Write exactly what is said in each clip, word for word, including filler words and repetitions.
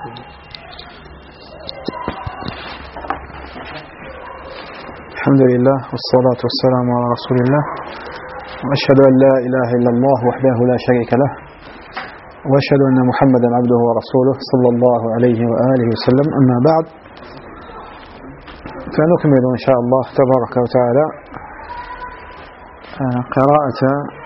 الحمد لله والصلاة والسلام على رسول الله، وأشهد أن لا إله إلا الله وحده لا شريك له، وأشهد أن محمدا عبده ورسوله صلى الله عليه وآله وسلم. أما بعد، فنكمل إن شاء الله تبارك وتعالى قراءة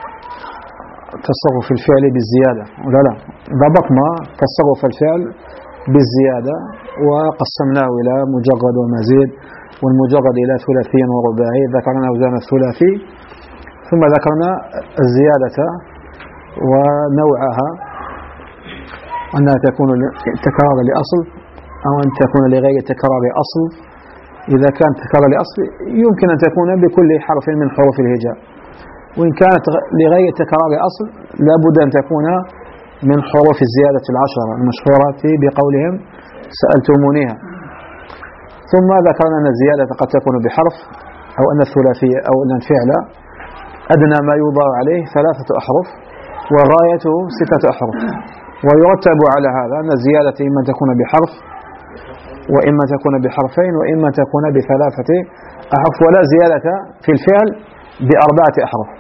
تصرف الفعل بالزيادة. ولا لا ضبطنا تصرف الفعل بالزيادة وقسمناه إلى مجرد ومزيد، والمجرد إلى ثلاثي ورباعي. ذكرنا أوزان الثلاثي، ثم ذكرنا الزيادة ونوعها، أنها تكون تكرار لأصل أو أن تكون لغير تكرار أصل. إذا كانت تكرار لأصل يمكن أن تكون بكل حرف من حروف الهجاء، وإن كانت لغير تكرار أصل لابد أن تكون من حروف الزيادة العشرة المشهورة بقولهم سألتمونيها. ثم ذكرنا أن الزيادة قد تكون بحرف، أو أن الثلاثية أو أن الفعل أدنى ما يوضع عليه ثلاثة أحرف وغايته ستة أحرف، ويرتب على هذا أن الزيادة إما تكون بحرف وإما تكون بحرفين وإما تكون بثلاثة أحرف، ولا زيادة في الفعل بأربعة أحرف.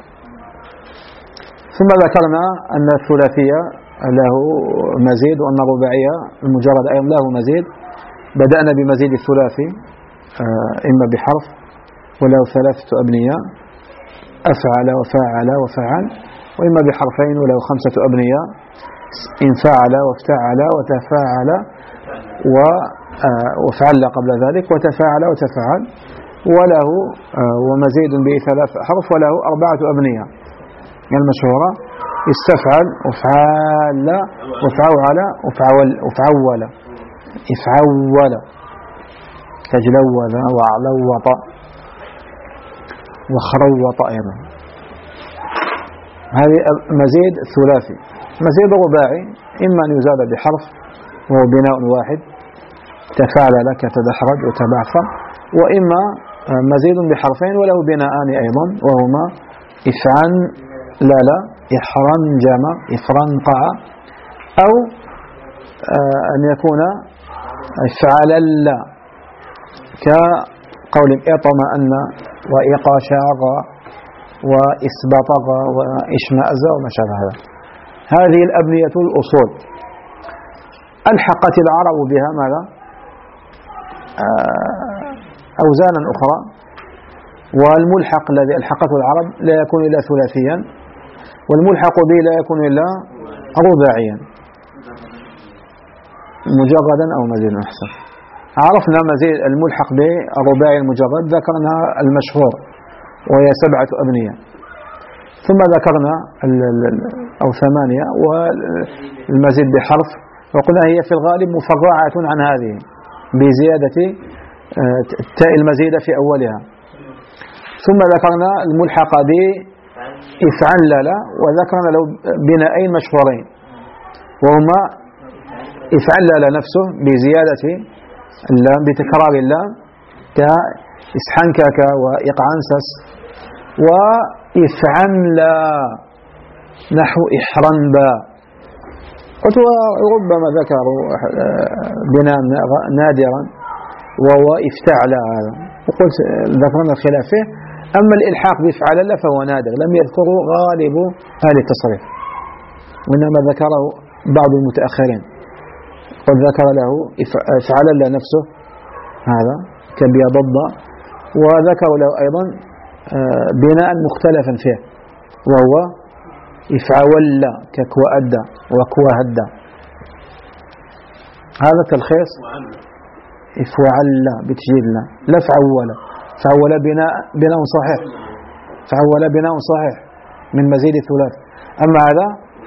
ثم ذكرنا أن الثلاثية له مزيد، وأن الرباعية المجرد أيضا له مزيد. بدأنا بمزيد الثلاثي إما بحرف وله ثلاثة أبنية، أفعل وفاعل وفعل، وإما بحرفين وله خمسة أبنية، انفعل وافتعل وتفاعل وفعل قبل ذلك وتفاعل وتفعل، وله ومزيد بثلاث أحرف وله أربعة أبنية المشهورة: استفعل وفعل وفعول وفعول وفعول افعول كجلوذ وعلوط وخروط. أيضا هذه مزيد ثلاثي. مزيد رباعي إما أن يزاد بحرف وهو بناء واحد: تفاعل لك تدحرج وتبعثر، وإما مزيد بحرفين وله بناءان أيضا، وهما إفعن لا لا إحرن جمع إفرن قع، أو أن يكون إفعل لا كقول إطمأن وإقاشاغ وإسبطغ وإشمأز وما شابه هذا. هذه الأبنية الأصول ألحقت العرب بها ماذا؟ أوزانا أخرى، والملحق الذي ألحقته العرب لا يكون إلا ثلاثيا، والملحق به لا يكون إلا رباعيا مجردا أو مزيد أحسن. عرفنا مزيد الملحق به الرباعي المجرد، ذكرنا المشهور وهي سبعة أبنية، ثم ذكرنا أو ثمانية والمزيد بحرف، وقلنا هي في الغالب مفرعة عن هذه بزيادة التاء المزيدة في أولها. ثم ذكرنا الملحق بإفعل لا، وذكرنا له بناءين مشهورين، وهما إفعل لا نفسه بزيادة اللام بتكرار اللام كإسحنكك وإقعنسس، وإفعن لا نحو إحرنبا. وربما ذكروا بناء نادرا وهو افتعل، وقلت ذكرنا الخلاف فيه. أما الإلحاق بإفعل لا فهو نادر، لم يذكروا غالب أهل التصريف، وإنما ذكره بعض المتأخرين. قد ذكر له إفعل لا نفسه هذا كبيضض، وذكر له أيضا بناء مختلفا فيه وهو إفعول ككوأد وكوهد. هذا تلخيص إفعل بتجيل لا فعول. فعول بناء بناء صحيح، فعول بناء صحيح من مزيد الثلاث. أما هذا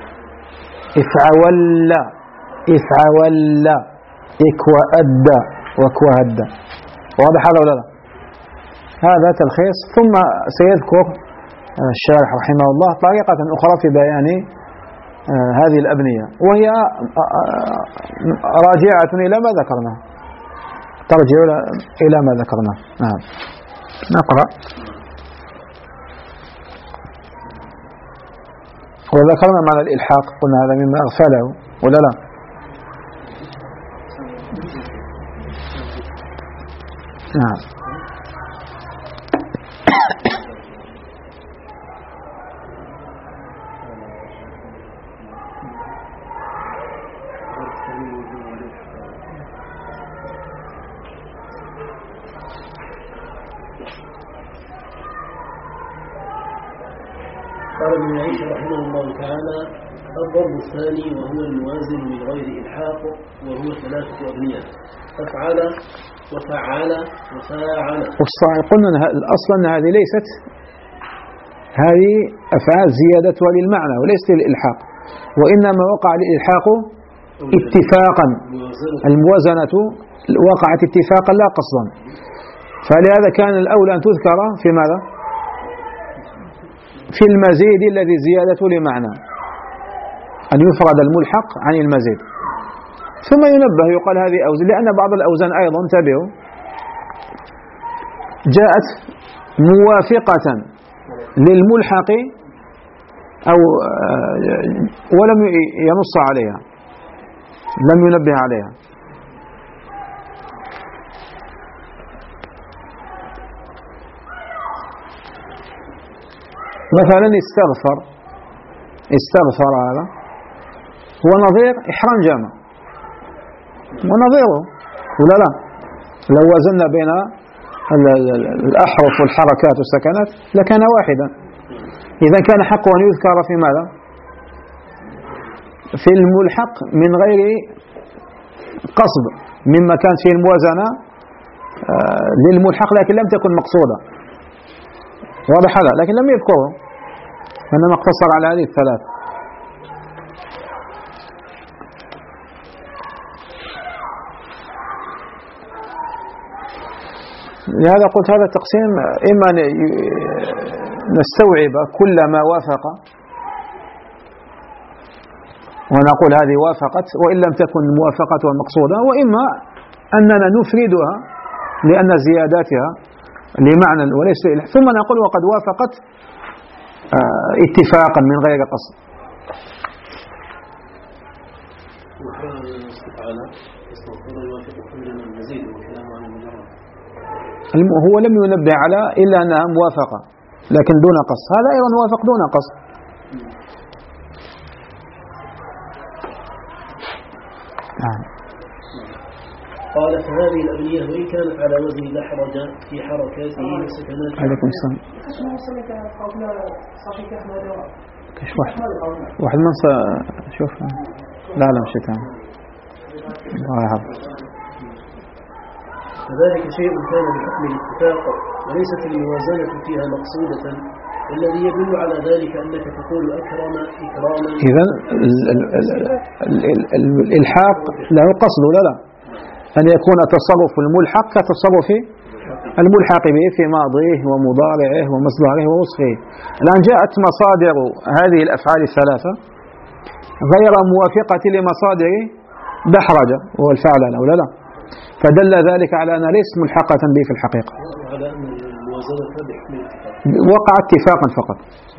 إفعول إفعول إكوأد وكوهد. واضح هذا ولا لا؟ هذا تلخيص. ثم سيذكر الشارح رحمه الله طريقة أخرى في بيان هذه الأبنية، وهي راجعة إلى ما ذكرنا، ترجع إلى ما ذكرنا. نعم نقرأ. وذكرنا معنى الإلحاق، قلنا هذا مما أغفله ولا لا؟ نعم. قال ابن عيش رحمه الله تعالى: الضرب الثاني وهو الموازن من غير إلحاق، وهو ثلاثة أبنية: أفعل وفعل وفاعل. والصحيح قلنا الأصل أن هذه ليست هذه أفعال زيادتها للمعنى وليست للإلحاق، وإنما وقع الإلحاق اتفاقا، الموازنة وقعت اتفاقا لا قصدا، فلهذا كان الأولى أن تذكر في ماذا؟ في المزيد الذي زيادته لمعنى، أن يفرد الملحق عن المزيد. ثم ينبه يقال هذه أوزان، لأن بعض الأوزان أيضا انتبهوا جاءت موافقة للملحق أو ولم ينص عليها، لم ينبه عليها. مثلا استغفر، استغفر هذا هو نظير إحرام جامع ونظيره ولا لا؟ لو وزننا بين الأحرف والحركات والسكنات لكان واحدا. إذا كان حقه أن يذكر في ماذا؟ في الملحق من غير قصد، مما كانت فيه الموازنة للملحق لكن لم تكن مقصودة، واضح هذا، لكن لم يذكره، إنما اقتصر على هذه الثلاث. لهذا قلت هذا التقسيم إما نستوعب كل ما وافق ونقول هذه وافقت وإن لم تكن موافقة المقصودة، وإما أننا نفردها لأن زياداتها لمعنى وليس إلحاق، ثم نقول وقد وافقت اتفاقا من غير قصد. هو لم ينبه على إلا أنها موافقة لكن دون قصد، هذا أيضا وافق دون قصد. قال: فهذه الأبنية وإن كانت على وزن دحرج في حركاته وسكناته. عليكم السلام. كيف واحد واحد من شوف لا لا مش تمام. الله يحفظ. فذلك شيء كان بحكم الاتفاق وليست الموازنة فيها مقصودة، الذي يدل على ذلك أنك تقول أكرم إكراما. إذن الإلحاق له قصد ولا لا؟ أن يكون تصرف الملحق كتصرف الملحق به في ماضيه ومضارعه ومصدره ووصفه. الآن جاءت مصادر هذه الأفعال الثلاثة غير موافقة لمصادر دحرج والفعل ولا لا؟ فدل ذلك على أنها ليست ملحقة به في الحقيقة، وقع اتفاقا فقط.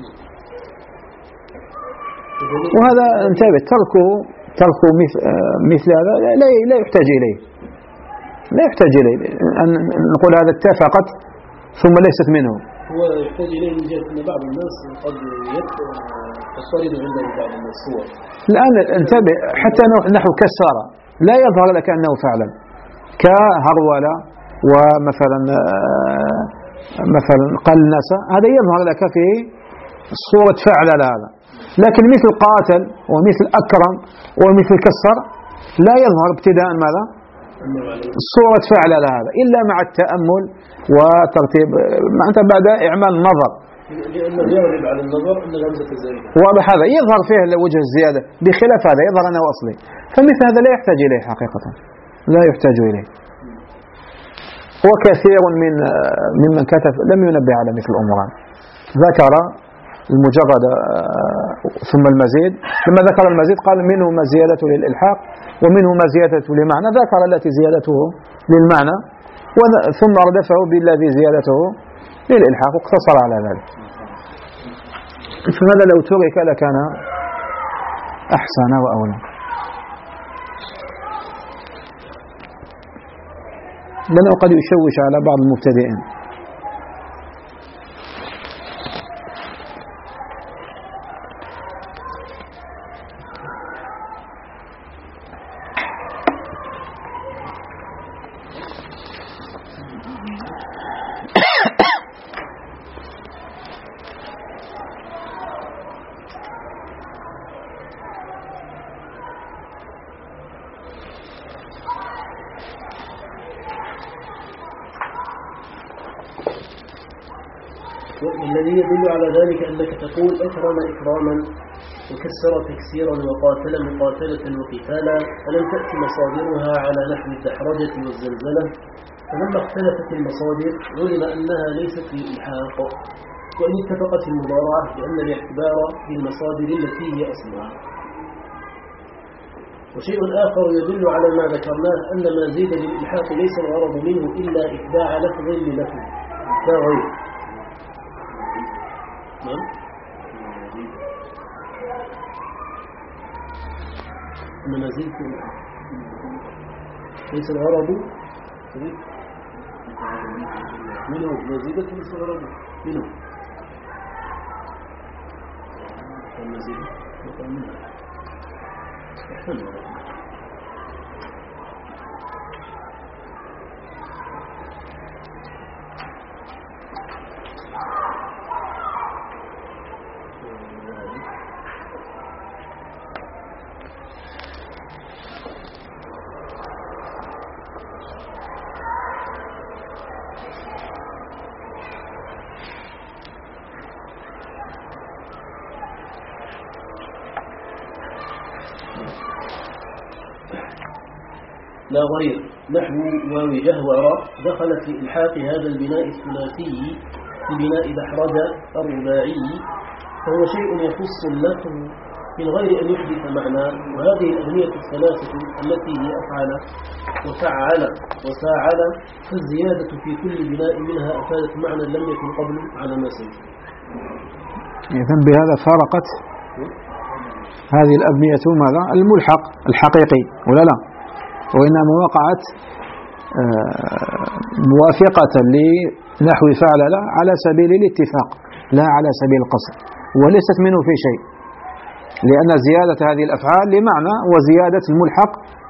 وهذا انتبه تركه تركه مثل هذا لا يحتاج إليه، لا يحتاج إليه أن نقول هذا اتفقت ثم ليست منه. هو يحتاج إليه من جهة أن بعض الناس قد يفترض عنده بعض الصور. الآن انتبه حتى نحو كسر لا يظهر لك أنه فعلا، كهرولة ومثلا مثلا قلنس، هذا يظهر لك في صورة فعل هذا، لكن مثل قاتل ومثل أكرم ومثل كسر لا يظهر ابتداء ماذا؟ صورة فعل هذا إلا مع التأمل وترتيب معناته بعد إعمال النظر، لأنه يغلب على النظر أن الهمزة الزائدة واضح هذا يظهر فيه وجه الزيادة، بخلاف هذا يظهر أنه أصلي، فمثل هذا لا يحتاج إليه حقيقة، لا يحتاج إليه. وكثير من ممن كتب لم ينبه على مثل الأمور، ذكر المجرد ثم المزيد، لما ذكر المزيد قال منه ما زيادته للإلحاق ومنه ما زيادته لمعنى، ذكر التي زيادته للمعنى ثم أردفه بالذي زيادته للإلحاق واقتصر على ذلك. فهذا لو ترك لكان أحسن وأولى. لأنه قد يشوش على بعض المبتدئين. والذي يدل على ذلك أنك تقول أكرم إكراما وكسر تكسيرا وقاتل مقاتلة وقتالا، فلم تأتي مصادرها على نحو الدحرجة والزلزلة، فلما اختلفت المصادر علم أنها ليست للإلحاق، وإن اتفقت المضارعة لأن الاعتبار بالمصادر التي هي أصلها. وشيء آخر يدل على ما ذكرناه أن ما زيد للإلحاق ليس الغرض منه إلا إتباع لفظ للفظ لا غير. إنما زلت ليس الغرض منه مزيدة ليس الغرض منه المزيدة وقال منها أحسن الغرض. لا غير نحو واو جهورة دخلت في إلحاق هذا البناء الثلاثي ببناء دحرج الرباعي، فهو شيء يخص اللفظ من غير أن يحدث معنى. وهذه الأبنية الثلاثة التي هي أفعل وفعل وساعل، فالزيادة في كل بناء منها أفادت معنى لم يكن قبل على ما سيف. إذن بهذا فارقت هذه الأبنية ماذا؟ الملحق الحقيقي ولا لا؟ وإنما وقعت موافقة لنحو فعل لا على سبيل الاتفاق لا على سبيل القصر، وليست منه في شيء، لأن زيادة هذه الأفعال لمعنى وزيادة الملحق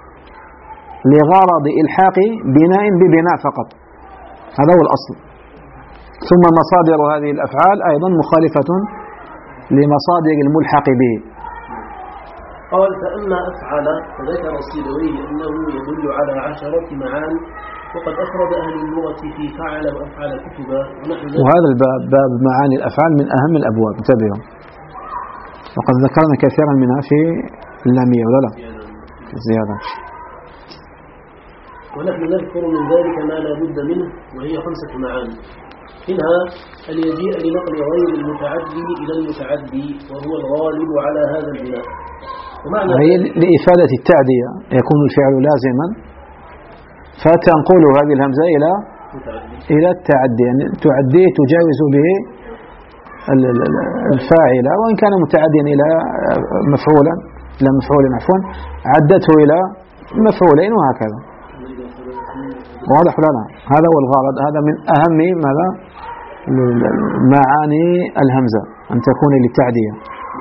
لغرض إلحاق بناء ببناء فقط، هذا هو الأصل. ثم مصادر هذه الأفعال أيضا مخالفة لمصادر الملحق به. قال فأما أفعل فذكر السيبويه أنه يدل على عشرة معان، وقد أفرد أهل اللغة في فعل وأفعل كتبا ونحن. وهذا الباب باب معاني الأفعال من أهم الأبواب، انتبهوا، وقد ذكرنا كثيرا منها في اللامية ولا لا في الزيادة. ونحن نذكر من ذلك ما لا بد منه، وهي خمسة معاني، منها أن يجيء لنقل غير المتعدي إلى المتعدي وهو الغالب على هذا البناء. وهي لإفادة التعدية، يكون الفعل لازما فتنقل هذه الهمزة إلى إلى التعدي، يعني تعديه تجاوز به الفاعل، وإن كان متعديا إلى مفعولا إلى مفعول عفوا عدته إلى مفعولين وهكذا. واضح لنا؟ هذا هو الغرض، هذا من أهم ماذا معاني الهمزة أن تكون للتعدية.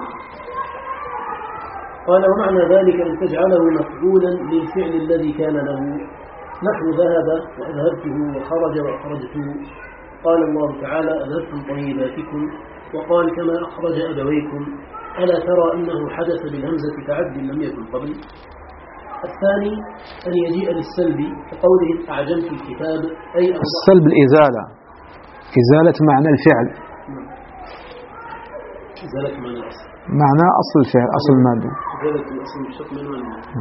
قال ومعنى ذلك أن تجعله مفعولا للفعل الذي كان له، نحو ذهب وأذهبته وخرج وأخرجته. قال الله تعالى أذهبتم طيباتكم، وقال كما أخرج أبويكم. ألا ترى أنه حدث بالهمزة تعد لم يكن قبل. الثاني أن يجيء للسلب كقوله أعجمت الكتاب، أي السلب الإزالة، إزالة معنى الفعل، إزالة معنى الأصل، معنى أصل الفعل، أصل المادة، إزالة الأصل بشكل من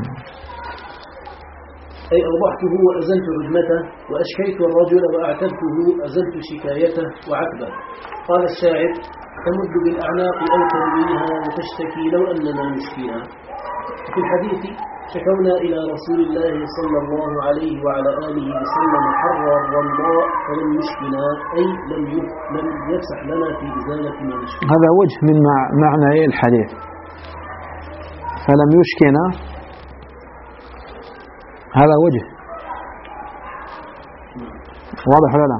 أي أوضحته وأزلت عجمته، وأشكيت الرجل وأعتبته أزلت شكايته وعتبه. قال الشاعر تمد بالأعناق أو ترويها وتشتكي لو أننا نشكيها. في الحديث شكونا إلى رسول الله صلى الله عليه وعلى آله وسلم حر الرمضاء فلم يشكنا، أي لم لم يفسح لنا في إزالة ما نشكي. هذا وجه من معنى الحديث، فلم يشكنا، هذا وجه واضح ولا لا؟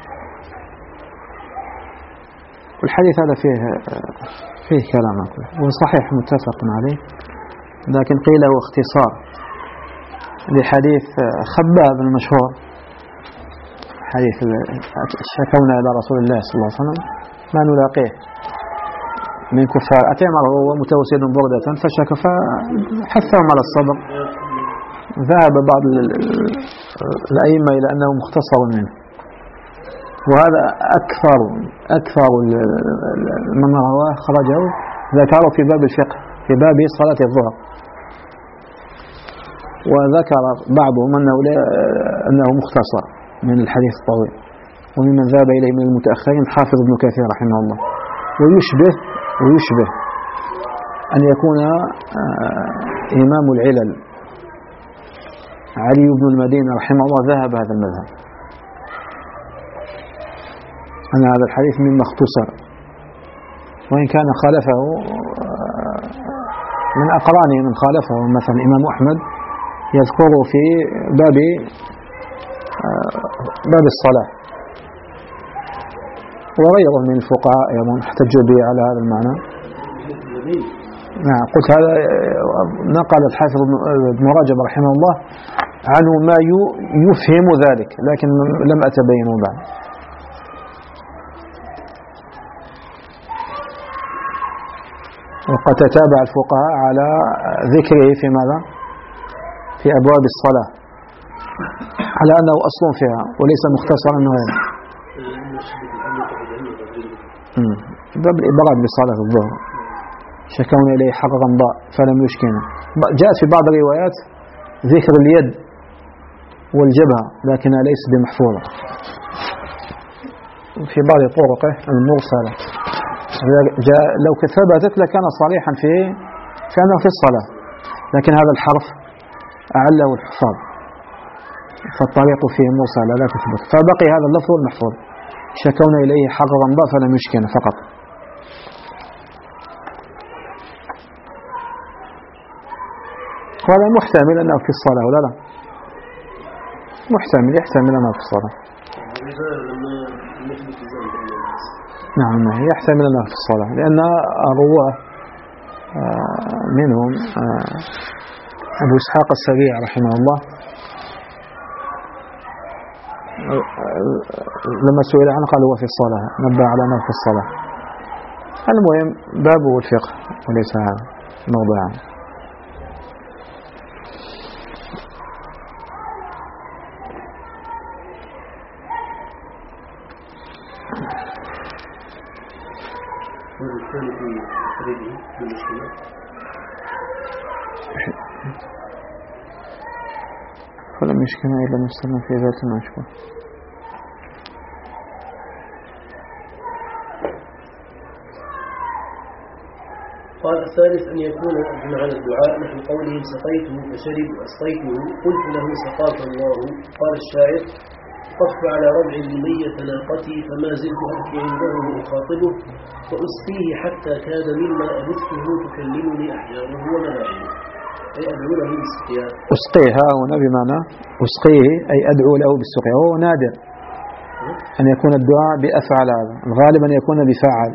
والحديث هذا فيه فيه كلام وصحيح متفق عليه، لكن قيل هو اختصار لحديث خباب المشهور، حديث شكونا إلى رسول الله صلى الله عليه وسلم ما نلاقيه من كفار أتمر هو متوسد بردة فشك فحثهم على الصبر. ذهب بعض الأئمة إلى أنه مختصر منه، وهذا أكثر أكثر من رواه خرجه ذكره في باب الفقه في باب صلاة الظهر، وذكر بعضهم أنه, أنه مختصر من الحديث الطويل، وممن ذهب إليه من المتأخرين حافظ ابن كثير رحمه الله. ويشبه ويشبه أن يكون إمام العلل علي بن المدينة رحمه الله ذهب هذا المذهب، أن هذا الحديث مما اختصر، وإن كان خالفه من أقرانه من خالفه مثلا الإمام أحمد يذكر في باب باب الصلاة، وغيره من الفقهاء أيضا احتجوا به على هذا المعنى. نعم قلت هذا نقل الحافظ ابن رجب رحمه الله عنه ما يفهم ذلك، لكن لم أتبينه بعد. وقد تتابع الفقهاء على ذكره في ماذا؟ في أبواب الصلاة على أنه أصل فيها وليس مختصرا غيره. باب الإبراد بصلاة الظهر شكونا إليه حق غمضاء فلم يشكنا. جاءت في بعض الروايات ذكر اليد والجبهة لكنها ليس بمحفوظة في بعض طرقه المرسلة. لو ثبتت لكان صريحا في في أنه في الصلاة، لكن هذا الحرف أعله الحفاظ فالطريق فيه مرسلة لا تثبت، فبقي هذا اللفظ المحفوظ شكونا إليه حق غمضاء فلم يشكنا فقط. وهذا محتمل أنه في الصلاة ولا لا؟ محتمل يحتمل أنه في الصلاة. نعم يحتمل أنه في الصلاة، لأن الرواه منهم أبو إسحاق السبيع رحمه الله لما سئل عنه قال هو في الصلاة، نبه على أنه في الصلاة. المهم بابه الفقه وليس هذا موضوعا. فلم يشكنا إلا مستلم في ذات المشكوى. قال الثالث أن يكون معنى الدعاء نحو قولهم سقيته فشرب وأسقيته قلت له سقاك الله. قال الشاعر طف على ربع لمية ناقتي فما زلت أبكي عنده وأخاطبه وأسقيه حتى كاد مما أبثه تكلمني أحيانه وملاعبه، أي أدعو له بالسقيا. أسقيها هنا بمعنى أسقيه أي أدعو له بالسقيا، وهو نادر أن يكون الدعاء بأفعل، هذا الغالب أن يكون بفاعل.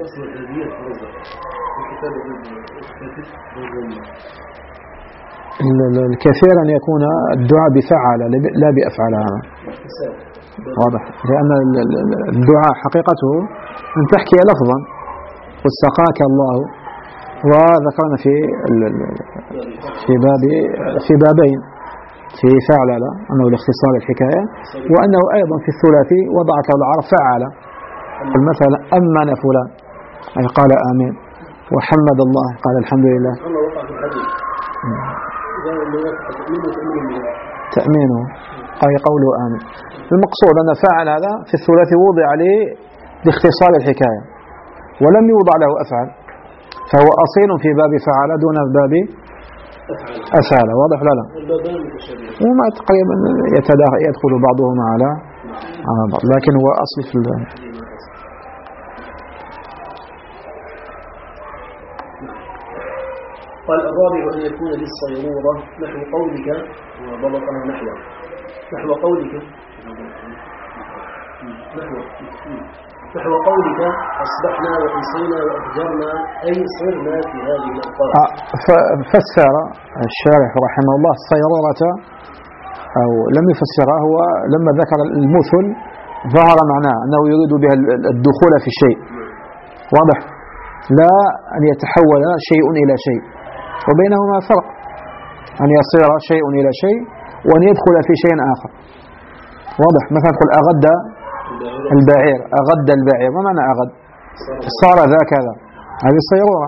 الكثير أن يكون الدعاء بفعل لا بأفعل، هذا واضح، لأن الدعاء حقيقته أن تحكي لفظا قل سقاك الله، وذكرنا في في باب في بابين في فعل أنه لاختصار الحكاية، وأنه أيضا في الثلاثي وضعت العرب فعل مثلا أمن فلان أي قال آمين، وحمد الله قال الحمد لله. تأمينه أي قوله آمين. المقصود أن فعل هذا في الثلاثي وضع عليه لاختصار الحكاية ولم يوضع له أفعل، فهو أصيل في باب فعل دون باب أفعل. واضح لا لا؟ وما تقريبا يدخل بعضهما على بعض، لكن هو أصل في الباب. قال الرابع أن يكون للصيرورة نحو قولك وضبطنا نحو نحو قولك نحو نحو قولك أصبحنا وأمسينا وأفجرنا أي صرنا في هذه الأوقات. فسر الشارح رحمه الله الصيرورة أو لم يفسرها، هو لما ذكر المثل ظهر معناه أنه يريد بها الدخول في الشيء، واضح، لا أن يتحول شيء إلى شيء، وبينهما فرق أن يصير شيء إلى شيء وأن يدخل في شيء آخر، واضح. مثلا تقول أغد البعير، أغد البعير، ما معنى أغد؟ صار ذا كذا، هذه الصيرورة،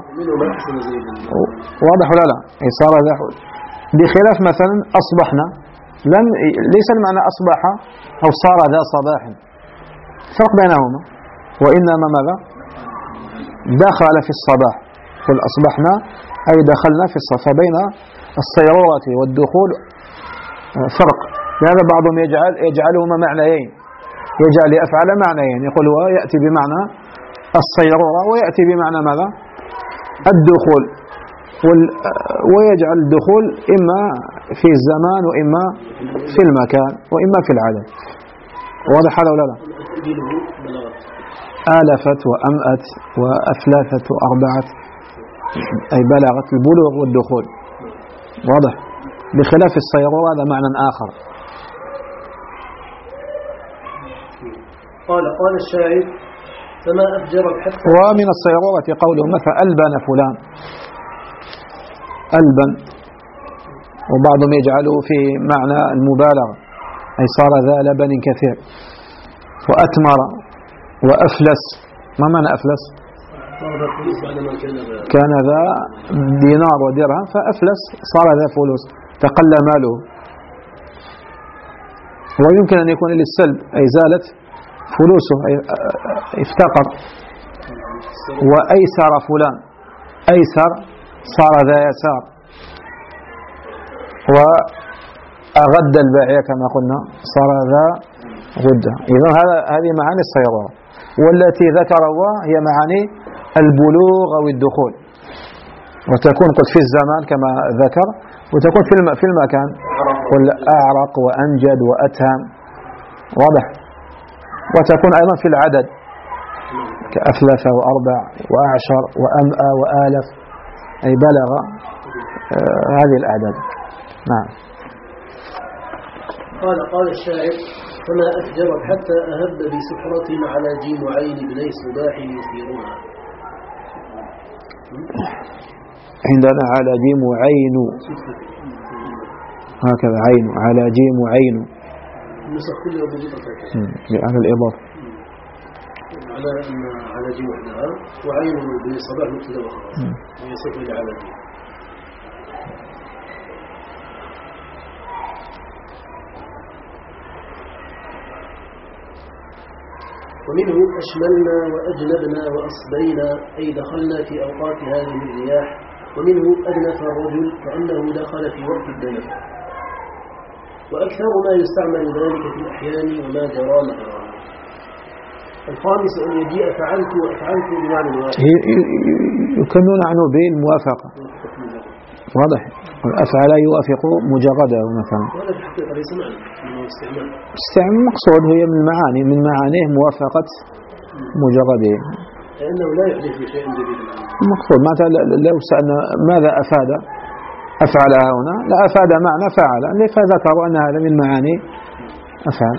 واضح ولا لا؟ صار ذا، بخلاف مثلا أصبحنا، لم ليس المعنى أصبح أو صار ذا صباح، فرق بينهما، وإنما ماذا؟ دخل في الصباح، قل أصبحنا أي دخلنا في الصباح، فبين الصيرورة والدخول فرق. لهذا بعضهم يجعل يجعلهما معنيين، يجعل يفعل معنيين، يقول هو يأتي بمعنى الصيرورة ويأتي بمعنى ماذا؟ الدخول، ويجعل الدخول إما في الزمان وإما في المكان وإما في العدد، واضح هذا ولا لا؟ آلفت وأمأت وأفلافت وأربعت، أي بلغت، البلوغ والدخول، واضح. بخلاف الصيرورة هذا معنى آخر. قال قال الشاعر فما أفجرت حتى. ومن الصيرورة قوله مثلا ألبن فلان، ألبن، وبعضهم يجعله في معنى المبالغة، أي صار ذا لبن كثير. وأتمر وأفلس، ما معنى أفلس؟ كان ذا دينار ودرهم فأفلس، صار ذا فلوس، تقل ماله. ويمكن أن يكون للسلب، أي زالت فلوسه، أي افتقر. وأيسر فلان، أيسر صار ذا يسار. وأغد الباعية كما قلنا صار ذا غدة. إذن هذا هذه معاني الصيرورة، والتي ذكر الله هي معاني البلوغ أو الدخول، وتكون قد في الزمان كما ذكر، وتكون في في المكان، قل أعرق وأنجد وأتهم، واضح. وتكون أيضا في العدد كأفلف وأربع وأعشر وأمأ وآلف، أي بلغ آه هذه الأعداد. نعم. قال قال الشاعر فما أفجرت حتى أهب بسحرة على جيم عين بني صباح يثيرها. عندنا على جيم عين، هكذا عين، على جيم عين، النسخ كلها بضبطة على الإضافة، على أن على جيم وحدها، وعين بني صباح مبتدأ وخبر، ويصف إلى على جيم. ومنه أشملنا وأجنبنا وأصبينا، أي دخلنا في أوقات هذه الرياح. ومنه أدنف الرجل كأنه دخل في وقت الدنف. وأكثر ما يستعمل ذلك في الأحيان وما جرى مجرى. الخامس أن يجيء فعلت وأفعلت بمعنى الواحد، يكنون عنه بالموافقة، واضح. أفعل يوافق مجرده مثلا، وهذا في الحقيقة ليس معنى استعمال. استعمال مقصود هي من المعاني، من معانيه موافقة مجرده، لأنه لا يحدث في شيء جديد. المقصود مثلا لو سألنا ماذا أفاد أفعل هنا، لا أفاد معنى فعل، فذكروا أن هذا من معاني أفعل.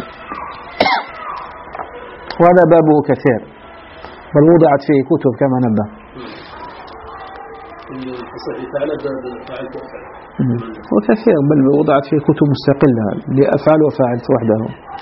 وهذا بابه كثير، بل وضعت فيه كتب كما نبه. وكثير، بل وضعت فيه كتب مستقلة لأفعل وفعلت وحده.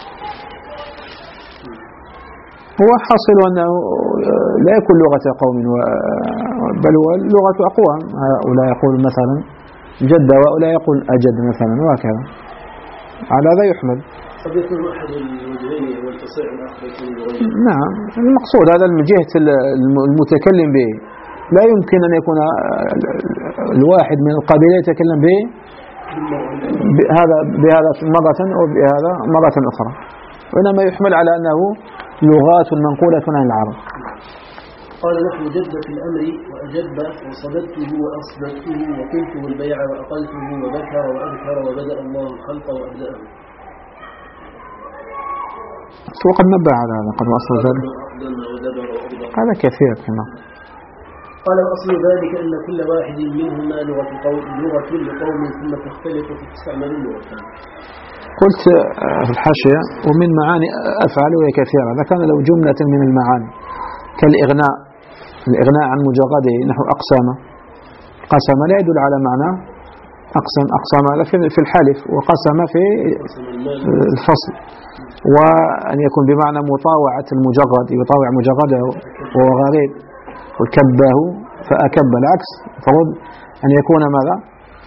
هو حاصل أنه لا يكون لغة قوم، بل هو لغة أقوام، هؤلاء يقول مثلا جد وهؤلاء يقول أجد مثلا، وهكذا، على هذا يحمل. قد يكون أحد الوجهين والتصيع الآخر يكون الغير. نعم، المقصود هذا من جهة المتكلم به، لا يمكن أن يكون الواحد من القبيلة يتكلم به بهذا بهذا مرة أو بهذا مرة أخرى، وإنما يحمل على أنه لغات منقولة عن العرب. قال نحن جد في الأمر وأجب وصددته وأصددته وقلته البيع وأقلته وذكر وأذكر وبدأ الله الخلق وأبدأه. وقد نبه على هذا قد وصل ذلك هذا كثير هنا. قال وأصل ذلك أن كل واحد منهما لغة قوم لغة لقوم ثم تختلف في تستعمل اللغتان. قلت في الحاشية ومن معاني أفعال وهي كثيرة. إذا كان لو جملة من المعاني كالإغناء، الإغناء عن مجرده نحو أقسام، قسم لا يدل على معنى أقسم، أقسم هذا في الحلف، وقسم في الفصل، وأن يكون بمعنى مطاوعة المجرد، يطاوع مجرده وهو غريب، وكبه فأكب العكس، فرد أن يكون ماذا؟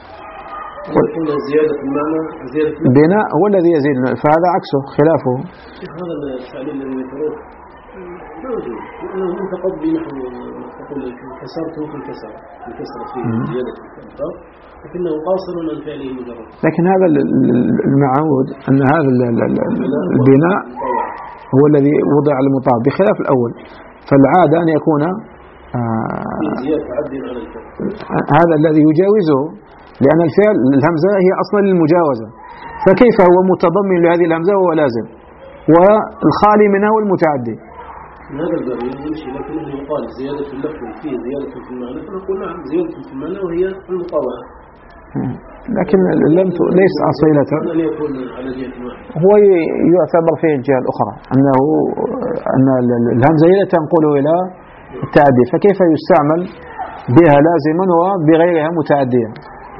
زيادة المعنى زيادة بناء هو الذي يزيد، فهذا عكسه خلافه. هذا التعليل الذي يتروه لأنه متقضي نحو تقول كسرته في الكسر الكسر في زيادة الكسر، لكنه قاصر عن فعله مجرد. لكن هذا المعهود أن هذا البناء هو الذي وضع المطابق بخلاف الأول، فالعادة أن يكون هذا الذي يجاوزه، لأن الفعل الهمزة هي أصلا للمجاوزة، فكيف هو متضمن لهذه الهمزة وهو لازم، والخالي منها هو المتعدي. هذا الباب يمشي، لكنه يقال زيادة اللفظ فيه زيادة في المعنى، فنقول نعم زيادة في المعنى وهي المطاوعة، لكن لم ليس أصيلة. هو يعتبر في الجهة الأخرى أنه أن الهمزة هي تنقل إلى التعدي، فكيف يستعمل بها لازما وبغيرها متعديا.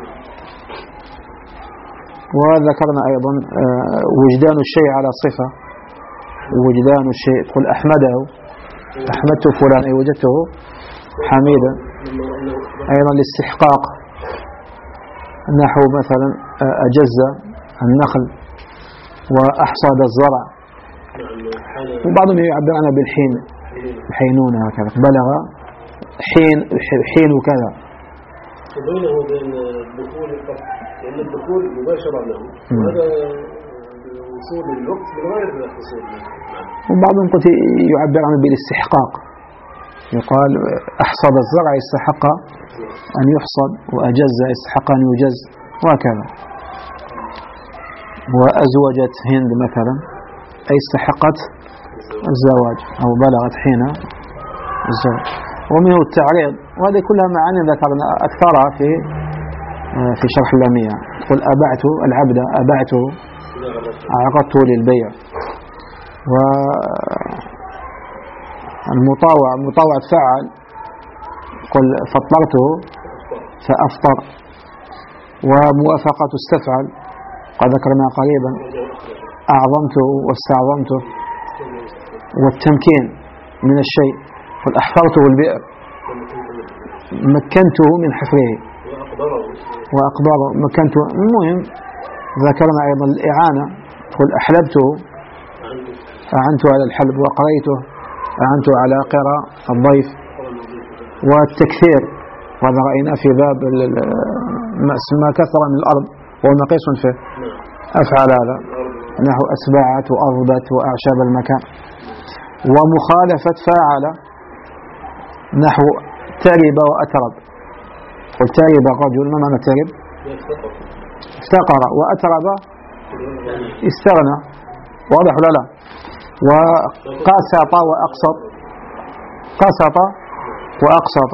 وذكرنا أيضا وجدان الشيء على صفة، وجدان الشيء تقول أحمده، أحمدت فلان أي وجدته حميدا. أيضا الاستحقاق نحو مثلا أجز النخل وأحصاد الزرع، وبعضهم يعبر عنها بالحين، الحينونة هكذا، بلغ حين حين وكذا. وبينه وبين الدخول لأن الدخول مباشرة له، وهذا وصول الوقت بغير الحصول. وبعضهم قد يعبر عنه بالاستحقاق، يقال أحصد الزرع يستحق أن يحصد، وأجز يستحق أن يجز، وهكذا. وأزوجت هند مثلا أي استحقت الزواج أو بلغت حين الزواج. ومنه التعريض، وهذه كلها معاني ذكرنا أكثرها في في شرح اللامية. تقول أبعت العبد، أبعته عقدته للبيع. والمطاوع مطاوعة فعل، قل فطرته فأفطر. وموافقة استفعل قد ذكرنا قريبا، أعظمته واستعظمته. والتمكين من الشيء، قل أحفرته البئر، مكنته من حفره، وأقبره مكنته. المهم ذكرنا أيضا الإعانة، قل أحلبته أعنته على الحلب، وقريته أعنته على قراء الضيف. والتكثير، وهذا رأينا في باب ما كثر من الأرض وهو مقيس فيه، أفعل هذا نحو أسبعت وأضبت وأعشاب المكان. ومخالفة فاعل نحو ترب وأترب. قل ترب الرجل، ما معنى ترب؟ افتقر. وأترب استغنى، واضح ولا لا؟ وقاسط وأقسط، قاسط وأقسط.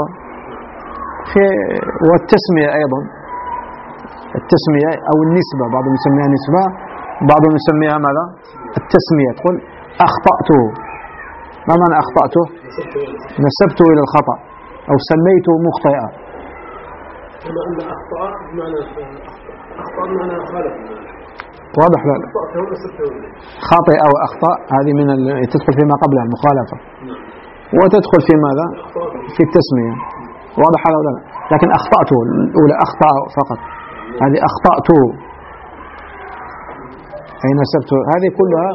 والتسمية أيضا، التسمية أو النسبة، بعضهم يسميها نسبة، بعضهم يسميها ماذا؟ التسمية. تقول أخطأته، ما معنى أخطأته؟ نسبته إلى الخطأ أو سميته مخطئا. كما أن أخطأ بمعنى أخطأ بمعنى خالف. واضح لا؟ خاطئ أو أخطأ هذه من ال... تدخل فيما قبلها المخالفة، وتدخل في ماذا؟ في التسمية. واضح هذا ولا لا؟ لكن أخطأته الأولى أخطأ فقط، هذه أخطأته أي نسبته. هذه كلها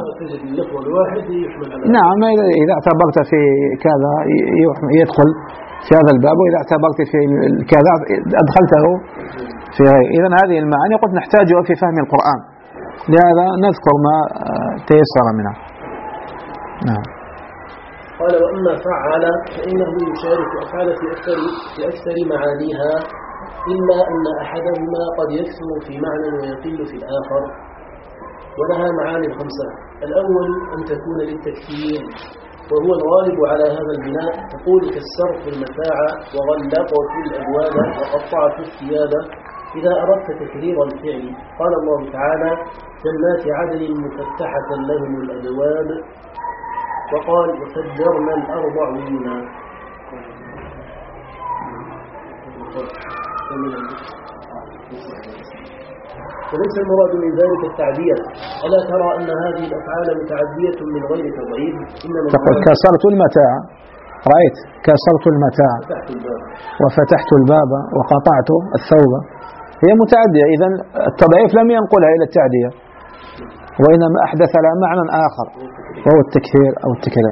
نعم، إذا اعتبرت في كذا يدخل في هذا الباب، وإذا اعتبرت في كذا أدخلته في غير. إذن هذه المعاني قد نحتاجها في فهم القرآن، لهذا نذكر ما تيسر منها. نعم. قال وأما فعل فإنه يشارك أفعل في أكثر في أكثر معانيها، إلا أن أحدهما قد يكثر في معنى ويقل في الآخر. ولها معاني خمسة. الأول أن تكون للتكثير، وهو الغالب على هذا البناء. تقول كسرت المتاع وغلقت الأبواب وقطعت الثياب إذا أردت تكرير الفعل. قال الله تعالى: جنات عدن مفتحة لهم الأبواب، وقال: وفجرنا الأرض عيونا. وليس المراد من ذلك التعدية. ألا ترى أن هذه الأفعال متعدية من غير تضعيف؟ إنما تقول كسرت المتاع، رأيت كسرت المتاع وفتحت الباب وقطعت الثوب، هي متعدية. إذن التضعيف لم ينقلها إلى التعدية، وإنما أحدث لها معنى آخر وهو التكثير أو التكرار.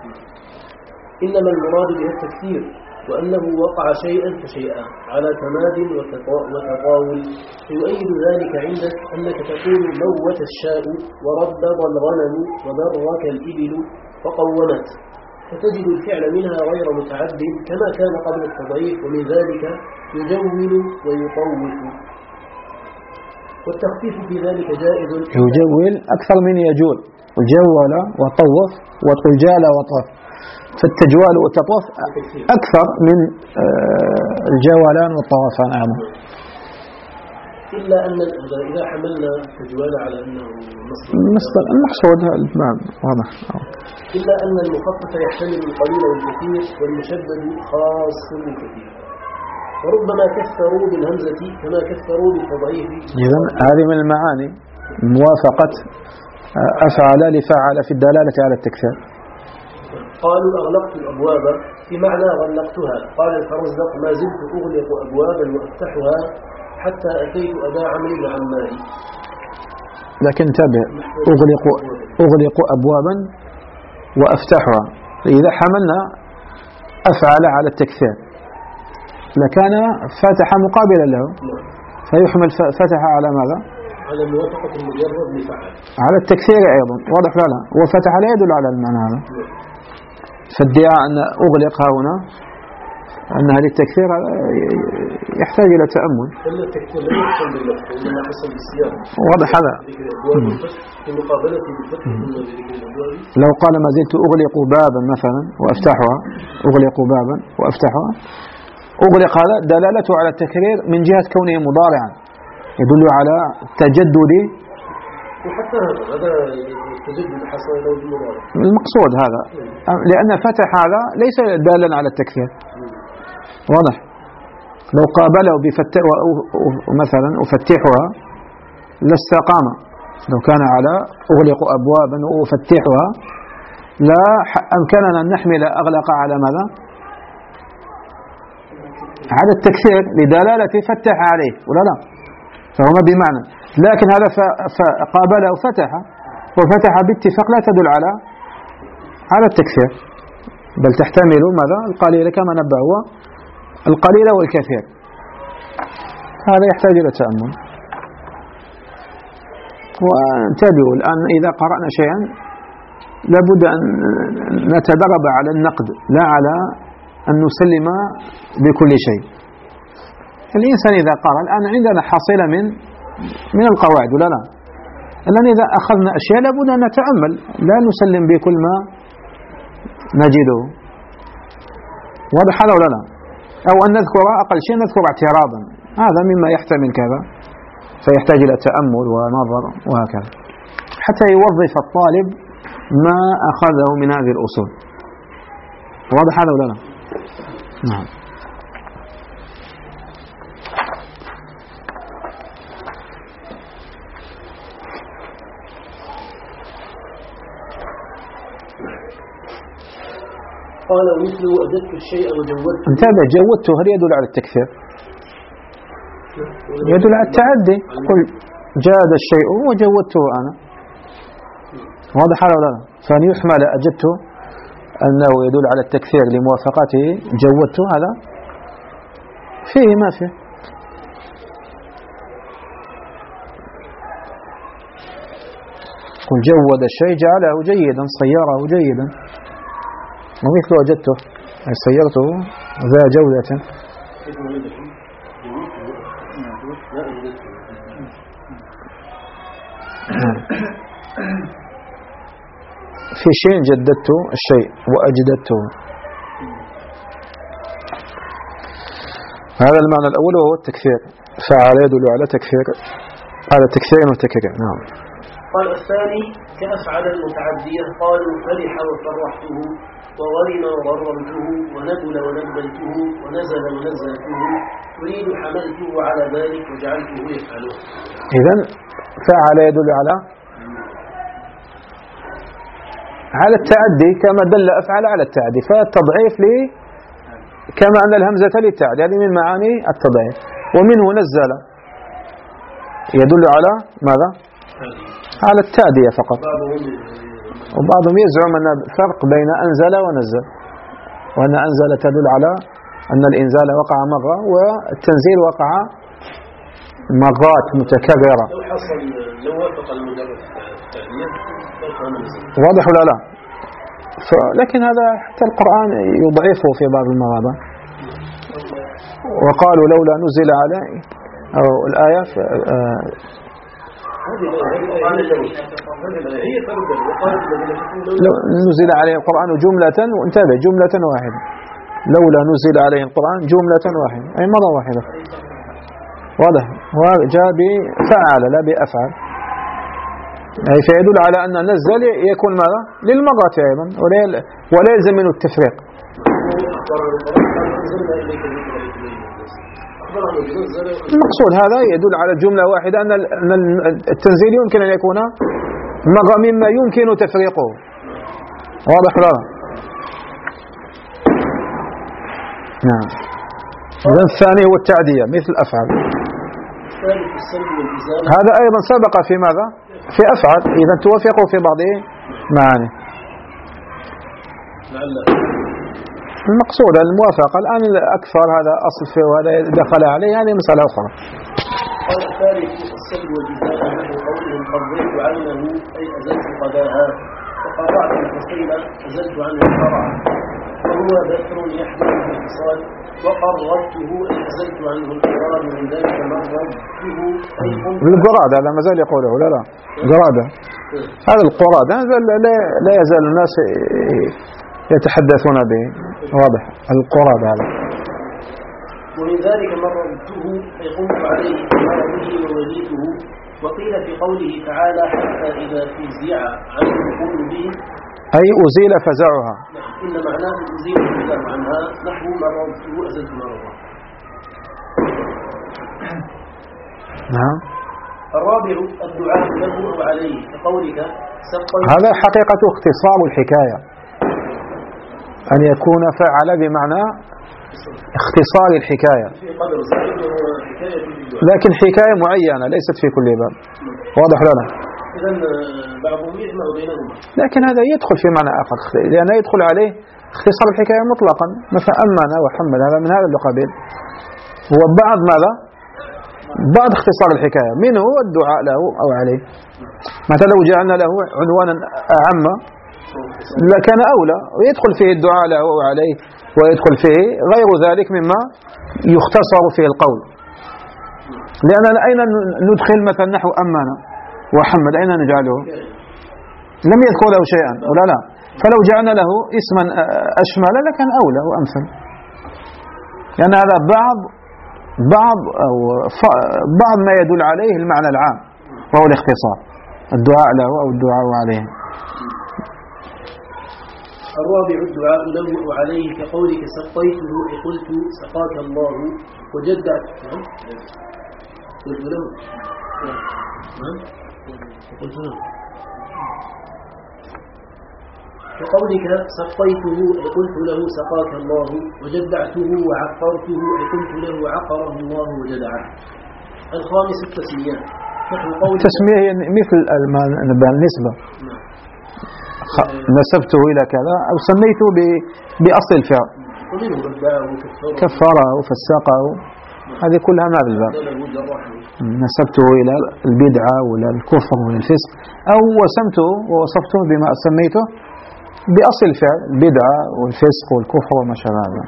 إنما المراد بها التكثير، وأنه وقع شيئا فشيئا على تماد وتطاول. فيؤيد ذلك عندك أنك تقول موت الشاء وربض الغنم وبرك الإبل وقومت، فتجد الفعل منها غير متعد كما كان قبل التضعيف. ومن ذلك يجول ويطوف، والتخفيف في ذلك جائز. يجول أكثر من يجول، جول وطوف وتقول جال وطوف، فالتجوال والتطوف أكثر من الجولان والطوافان أعظم. إلا أن إذا حملنا التجوال على أنه مصدر المقصود الإتمام واضح. إلا أن المخفف يحتمل القليل والكثير، والمشدد خاص بالكثير، وربما كثروا بالهمزة كما كثروا بالتضعيف. إذن هذه من المعاني موافقة أفعل لفعل في الدلالة على التكثير. قالوا أغلقت الأبواب في معنى غلقتها. قال الفرزدق: ما زلت أغلق أبوابا وأفتحها حتى أتيت أبا عمرو بن عمار. لكن انتبه، أغلق أغلق أبوابا وأفتحها، إذا حملنا أفعل على التكثير لكان فتح مقابلا له، فيحمل فتح على ماذا؟ على موافقة المجرد لفعل، على التكثير أيضا. واضح لا لا، وفتح لا يدل على المعنى هذا. فالدعاء أن أغلق هنا أنها للتكثير يحتاج إلى تأمل. التكثير لا يحصل باللفظ، إنما يحصل بالسياق. واضح هذا. في مقابلة بالفتح ثم بذكر الأبواب. لو قال ما زلت أغلق بابا مثلا وأفتحها، أغلق بابا وأفتحها، أغلق هذا دلالته على التكرير من جهة كونه مضارعا، يدل على تجدد. وحتى هذا التجدد حصل له بالمضارع. المقصود هذا، لأن فتح هذا ليس دالا على التكثير. واضح. لو قابله بفتح مثلا أفتحها لاستقام. لو كان على أغلق أبوابا وأفتحها لا أمكننا أن نحمل أغلق على ماذا؟ على التكثير لدلالة فتح عليه ولا لا؟ فهو ما بمعنى. لكن هذا فقابله فتح، وفتح باتفاق لا تدل على على التكثير، بل تحتمل ماذا؟ القليل كما نبه هو القليل والكثير. هذا يحتاج إلى تأمل. وانتبهوا الآن إذا قرأنا شيئا لابد أن نتدرب على النقد، لا على أن نسلم بكل شيء. الإنسان إذا قرأ الآن عندنا حاصلة من من القواعد ولا لا؟ الآن إذا أخذنا أشياء لابد أن نتأمل، لا نسلم بكل ما نجده. واضح هذا ولا لا؟ أو أن نذكر أقل شيء نذكر اعتراضا، هذا مما يحتمل كذا، فيحتاج إلى تأمل ونظر وهكذا حتى يوظف الطالب ما أخذه من هذه الأصول. واضح هذا ولا لا؟ نعم. قال مثل أجدت الشيء وجودته. انتبه، جودته هل يدل على التكثير؟ يدل على التعدي. قل جاد الشيء وجودته أنا. واضح هذا ولا لا؟ فأن يحمل أجدته أنه يدل على التكثير لموافقته جودته، هذا فيه ما فيه. قل جود الشيء جعله جيدا، صيره جيدا. ومثل وجدته أي صيرته ذا جودة. في شيء جددت الشيء وأجددته. هذا المعنى الأول وهو التكثير، فعل يدل على تكثير، على تكثير وتكرير. نعم. قال الثاني كأفعل المتعدية، قالوا فرح وفرحته، وغرم وغرمته، ونبل ونبلته، ونزل ونزلته، أريد حملته على ذلك وجعلته يفعله. إذن فعل يدل على على التعدي كما دل أفعل على التعدي، فالتضعيف لي كما أن الهمزة للتعدي، هذه من معاني التضعيف. ومنه نزل يدل على ماذا؟ على التعدية فقط. وبعضهم يزعم أن الفرق بين أنزل ونزل، وأن أنزل تدل على أن الإنزال وقع مرة والتنزيل وقع مرات متكررة. لو حصل لو وافق المجرد التعدية واضح ولا لا؟ لكن هذا حتى القرآن يضعفه في بعض المواضع. وقالوا لولا نزل عليه أو الآية نزل عليه القرآن جملة، وانتبه جملة واحدة، لولا نزل عليه القرآن جملة واحدة أي مرة واحدة. واضح؟ وجاء بفعل لا بأفعل، أي فيدل على أن نزل يكون ماذا؟ للمرة أيضا، ولا يلزم منه التفريق. المقصود هذا يدل على جملة واحدة أن التنزيل يمكن أن يكون مرة مما يمكن تفريقه. واضح لا؟ نعم. إذن الثاني هو التعدية مثل أفعل. هذا أيضا سبق في ماذا؟ في أفعل، إذا توافقوا في بعض معاني. المقصود الموافقة. الآن الأكثر هذا أصل فيه وهذا دخل عليه، هذه مسألة أخرى. قال الثالث السلب والجزاء نحو قولهم قضيت عينه أي أزلت قضاها، وقرعت الفصيل أزلت عنه القرع، وهو بكر يحمل الانفصال، وقررته أي أزلت عنه القرار، من ذلك مرضته أي قمت بالقرادة. لا مازال يقوله لا لا قرادة. هذا القرادة هذا لا, لا يزال الناس يتحدثون به. واضح القرادة هذا. ومن ذلك مرضته أي قمت عليه مرضه ووليته. وقيل في قوله تعالى حتى إذا فزع عنه يقول به أي أزيل فزعها. إن معناه أزيل الفزع عنها نحو مرضته أزلت مرضه. نعم. الرابع الدعاء له أو عليه كقولك سقيت. هذا حقيقة اختصار الحكاية، أن يكون فعل بمعنى اختصار الحكاية، لكن حكاية معينة ليست في كل باب. واضح لنا؟ إذن بعضهم يجمع بينهما، لكن هذا يدخل في معنى آخر، لأنه يدخل عليه اختصار الحكاية مطلقا، مثلا أمن وحمد هذا من هذا القبيل، هو بعض ماذا؟ بعض اختصار الحكاية، منه الدعاء له أو عليه. مثلا لو جعلنا له عنوانا أعم لكان أولى، ويدخل فيه الدعاء له أو عليه، ويدخل فيه غير ذلك مما يختصر فيه القول. لأننا أين ندخل مثلا نحو أمنا وحمد، أين نجعله؟ لم يذكر له شيئا ولا لا؟ فلو جعلنا له اسما أشمل لكان أولى وأمثل، لأن هذا بعض بعض أو بعض ما يدل عليه المعنى العام وهو الاختصار، الدعاء له أو الدعاء عليه. الرابع الدعاء له وعليه كقولك سقيته أي قلت سقاك الله، وجدت قلت له قلت له كقولك سقيته أي قلت له سقاك الله، وجدعته وعقرته أي قلت له عقره الله وجدعه. الخامس التسمية نحو قول التسمية هي مثل النسبة، نسبته إلى كذا أو سميته بأصل الفعل، كفره وفسقه، هذه كلها ما بالباب. نسبته إلى البدعة ولا الكفر ولا الفسق، أو وسمته ووصفته بما سميته بأصل الفعل، البدعة والفسق والكفر وما شابه ذلك.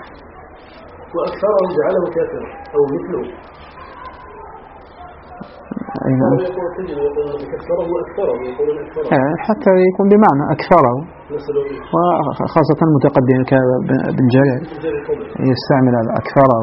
وأكثرهم جعله كافر أو مثله. حتى يكون بمعنى أكثره، وخاصة المتقدم كابن جرير يستعمل هذا أكثره،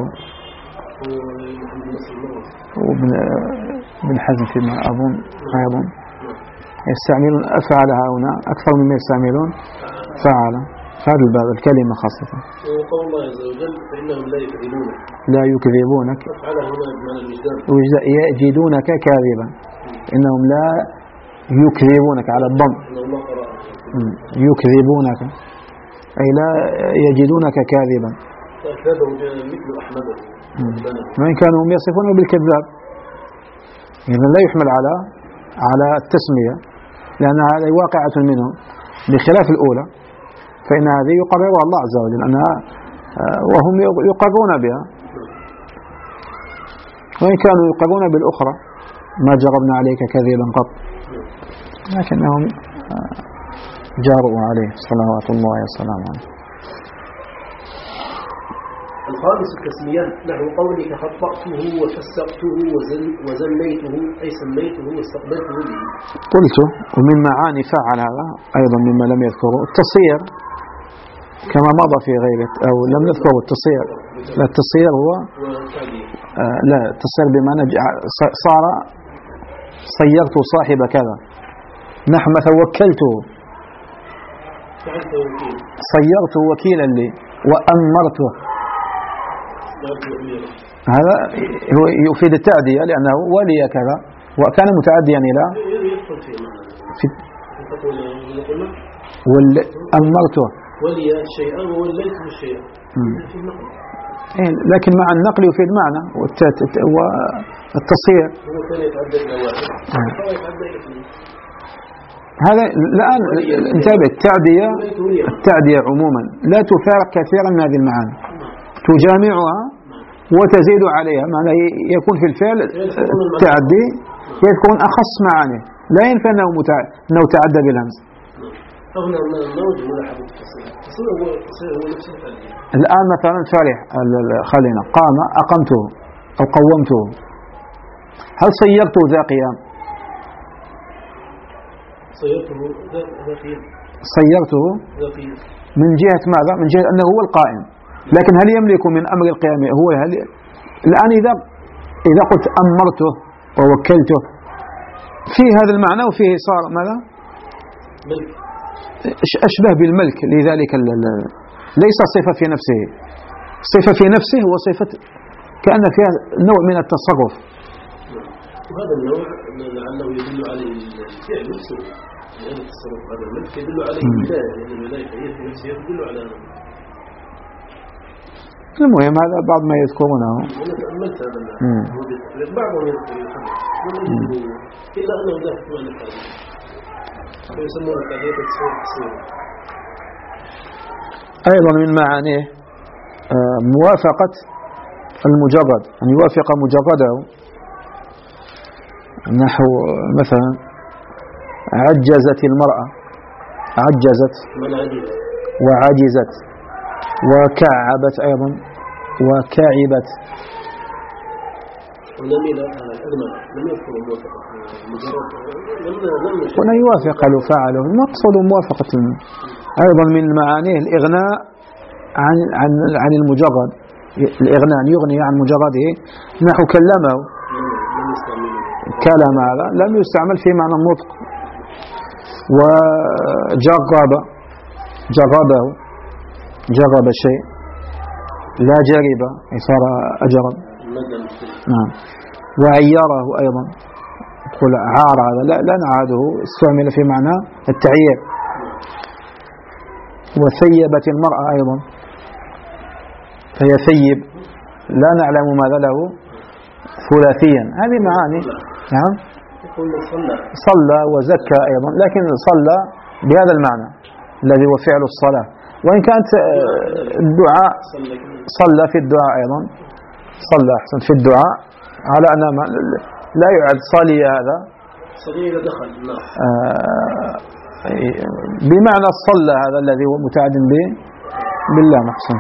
وابن حزم فيما أظن أيضا يستعملون أفعل هنا أكثر مما يستعملون فعل. هذا الباب الكلمة خاصة. وقول الله عز وجل فإنهم لا يكذبونك لا يكذبونك أفعل هنا بمعنى الوجدان يجدونك كاذبا، إنهم لا يكذبونك على الضم، يكذبونك أي لا يجدونك كاذبا، مثل أحمده وإن كانوا هم يصفونه بالكذاب، إذن لا يحمل على على التسمية، لأن هذه واقعة منهم بخلاف الأولى، فإن هذه يقررها الله عز وجل أنها وهم يقرون بها، وإن كانوا يقرون بالأخرى ما جربنا عليك كذبا قط، لكنهم جاروا عليه صلوات الله وسلامه عليه. الخامس التسميات نحو قولك خطأته وفسقته وزميته أي سميته واستقبلته به. قلت ومن معاني فعل هذا أيضا مما لم يذكره التصير كما مضى في غيبة، أو لم نذكره التصير. لا التصير هو آه لا التصير بمعنى صار صيرت صاحب كذا، نحو مثلا وكلته صيرت وكيلا لي وأمرته، هذا هو يفيد التعدية لأنه ولي كذا وكان متعديا إلى في أمرته ولي شيئا ووليته شيئا، لكن مع النقل يفيد معنى والتصير هو كان يتعدى إلى واحد يتعدى إلى اثنين. هذا الآن انتبه، التعدية التعدية عموما لا تفارق كثيرا من هذه المعاني، تجامعها وتزيد عليها، معنى يكون في الفعل التعدي يكون أخص معانيه، لا ينفع أنه, متع... أنه تعدى بالهمز. الآن مثلا فرح خلينا قام أقمته أو قومته، هل صيرته ذا قيام؟ صيرته ذا قيام صيرته من جهة ماذا؟ من جهة أنه هو القائم، لكن هل يملك من أمر القيام هو هل الآن إذا إذا قلت أمرته ووكلته في هذا المعنى، وفيه صار ماذا؟ أشبه بالملك، لذلك ليس صفة في نفسه، صفة في نفسه هو صفة كأن فيها نوع من التصرف، وهذا النوع لعله يدل على الفعل نفسه، لأن التصرف هذا الملك يدل على الولاية، لأن الولاية هي في نفسها تدل على هذا. المهم هذا بعض ما يذكرونه. أنا تأملت هذا بعضهم يذكر إلا أنه ذاك معنى التعديل، فيسمون التعديل تصوير تصوير. أيضا من معانيه موافقة المجرد، أن يوافق مجرده، نحو مثلا عجزت المرأة، عجزت وعجزت وكعبت أيضا وكعبت. ولم لم يذكر موافقة مجرد، هنا يوافق له فعله، المقصود موافقة. أيضا من معانيه الإغناء عن عن عن المجرد، الإغناء أن يغني عن مجرده، نحو كلمه كلام، هذا لم يستعمل في معنى النطق. وجرب جربه جرب الشيء، لا جرب صار أجرب. نعم. وعيره أيضا، تقول عار هذا لا لا نعاده، استعمل في معنى التعيير. وثيبت المرأة أيضا، فهي ثيب لا نعلم ماذا له ثلاثيا، هذه معاني. نعم. صلى وزكى أيضا، لكن صلى بهذا المعنى الذي هو فعل الصلاة، وإن كانت الدعاء صلى في الدعاء أيضا، صلى أحسن في الدعاء على أن لا يعد صلي هذا بمعنى صلى هذا الذي هو متعد به بالله محسن.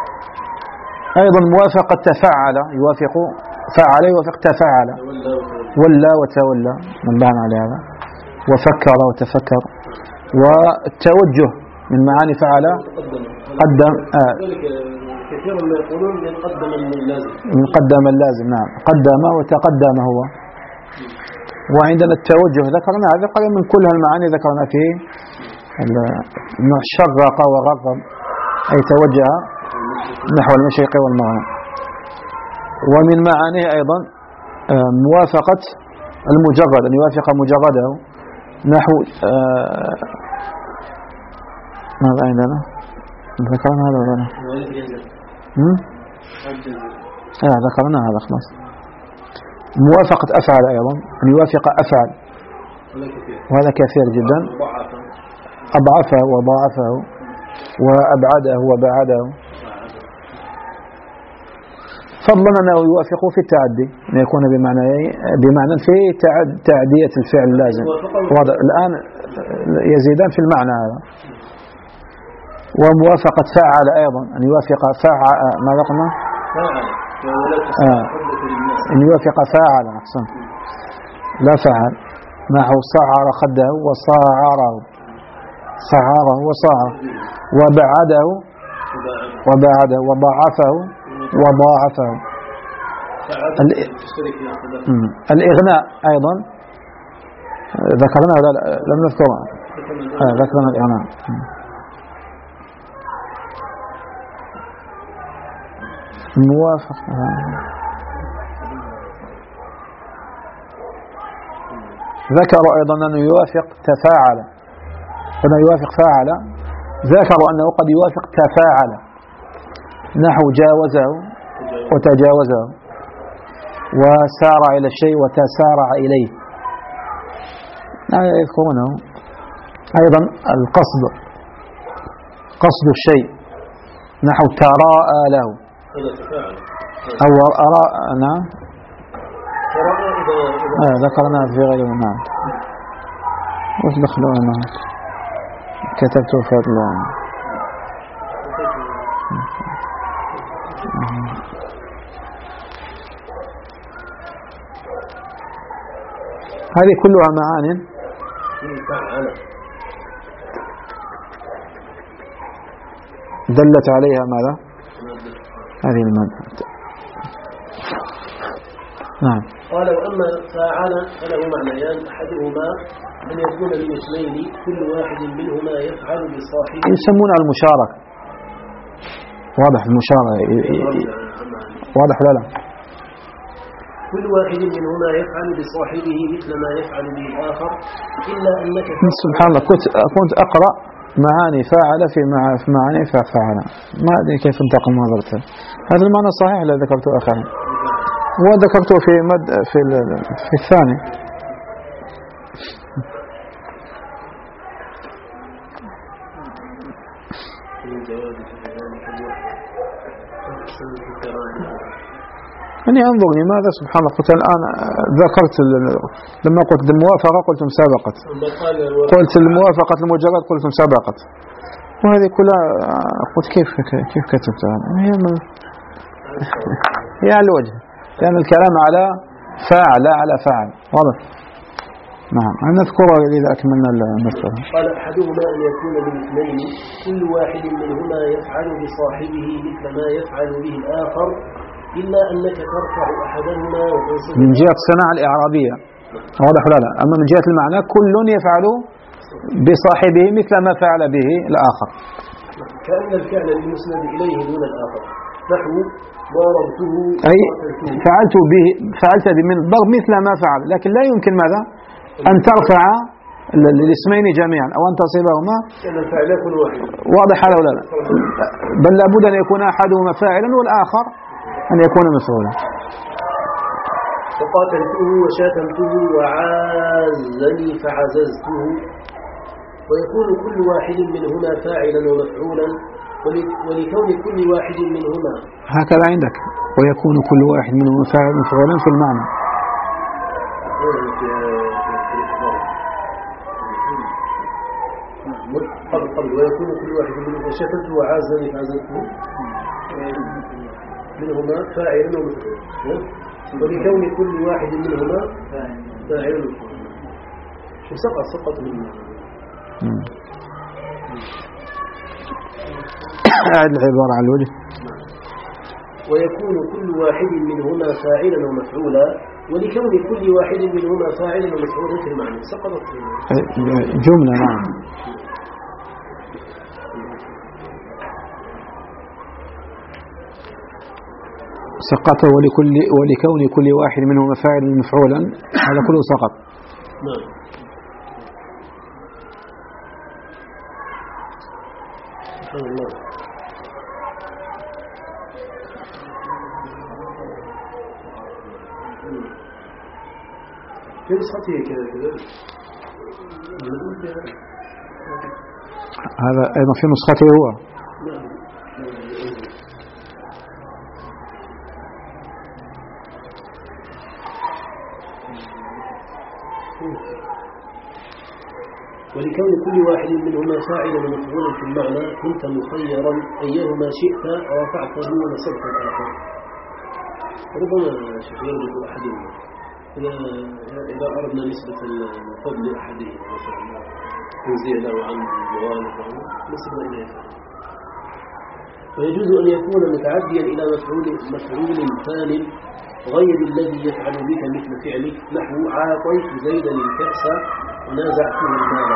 أيضا موافقة تفعل، يوافق فعل يوافق تفعل، ولى وتولى من بان على هذا، وفكر وتفكر. والتوجه من معاني فعل قدم آه كثير من يقولون من قدم اللازم من قدم اللازم، نعم قدم وتقدم هو. وعندنا التوجه ذكرنا هذا قال من كل هالمعاني ذكرنا فيه شرق ورغب، أي توجه نحو المشرق والمغرب. ومن معانيه أيضا موافقة المجرد، أن يوافق مجرده، نحو ماذا عندنا ذكرنا هذا ولا لا؟ آه ذكرنا هذا خلاص. موافقة أفعل أيضا، أن يوافق أفعل، وهذا كثير جدا. أضعفه وضاعفه وأبعده وبعده، فضلا أنه يوافق في التعدي، أن يكون بمعنى بمعنى في تعدية الفعل اللازم. الآن يزيدان في المعنى هذا. وموافقة فعل أيضا، أن يوافق فعل ما قلنا؟ آه. أن يوافق فاعل أحسن لا فعل، نحو صعر خده وصاعره، صعره وصاعره، وبعده وبعده، وضاعفه وضاعفه. الإغناء أيضا ذكرنا ولا لم نذكره؟ آه ذكرنا الإغناء. موافق ذكروا أيضا أنه يوافق تفاعل، هنا يوافق فاعل. ذكروا أنه قد يوافق تفاعل، نحو جاوزه وتجاوزه، وسارع إلى الشيء وتسارع إليه، لا يذكرونه. أيضا القصد، قصد الشيء، نحو تراءى له أو أراء. نعم آه ذكرنا في غير نعم. وش دخلونا كتبته في الله. هذه كلها معان دلت عليها ماذا؟ هذه المادة. نعم. قال وأما فاعل فله معنيان، أحدهما أن يكون لاسمين كل واحد منهما يفعل بصاحبه، يسمونها المشاركة. واضح المشاركة واضح لا لا كل واحد منهما يفعل بصاحبه مثل ما يفعل به الآخر، إلا أنك سبحان الله كنت كنت أقرأ معاني فاعل في معاني ففعل، ما أدري كيف انتقل ما ذكرته. هذا المعنى الصحيح الذي ذكرته آخرا، وذكرته في مد في في الثاني. أني أنظر لماذا سبحان الله. قلت الآن ذكرت لما قلت الموافقة قلت مسابقة، قلت الموافقة المجرد قلت مسابقة، وهذه كلها قلت كيف كيف كتبتها. هي من هي على الوجه، لأن الكلام على فاعل لا على فاعل. واضح. نعم أنا نذكرها إذا أكملنا المسألة. قال أحدهما أن يكون بالاثنين كل واحد منهما يفعل بصاحبه مثل ما يفعل به الآخر، إلا أنك ترفع أحدهما وتنصب من جهة الصناعة الإعرابية. واضح ولا لا؟ أما من جهة المعنى كل يفعل بصاحبه مثل ما فعل به الآخر، كأن الفعل المسند إليه دون الآخر، نحو ضربته أي فعلت به فعلت به من ضرب مثل ما فعل، لكن لا يمكن ماذا أن ترفع الاسمين جميعا أو أن تصيبهما. الفعل يكون واحد. واضح ولا لا؟ بل لابد أن يكون أحدهما فاعلا والآخر أن يكون مفعولا. فقاتلته وشاتمته وعازني فعززته، ويكون كل واحد منهما فاعلا ومفعولا، ولكون كل واحد منهما هكذا عندك، ويكون كل واحد منهما فاعلا ومفعولا في المعنى. قبل قبل ويكون كل واحد منهما شاتمته وعازني فعززته منهما فاعلا ومفعولا. ولكون كل واحد منهما فاعل. شو سقط سقط منه. أعد العبارة على الوجه. ويكون كل واحد منهما فاعلا ومفعولا ولكون كل واحد منهما فاعلا ومفعولا في المعنى. سقطت جملة. نعم. سقط ولكل ولكون كل واحد منهما فاعلا ومفعولا، هذا كله سقط. نعم. سبحان الله. في نسخته كذا كذا. هذا أيضا في نسخته هو. ولكون كل واحد منهما فاعلا ومفعولا في المعنى كنت مخيرا أيهما شئت رفعته ونصبت الآخر. ربما شيخ يرجع أحدهما إذا أردنا نسبة الفضل لأحدهما مثلا تنزيه له عن موالد نسبة إليه. ويجوز أن يكون متعديا إلى مفعول مفعول ثاني غير الذي يفعل بك مثل فعلك، نحو عاطيت زيدا الكأس ونازعته المال.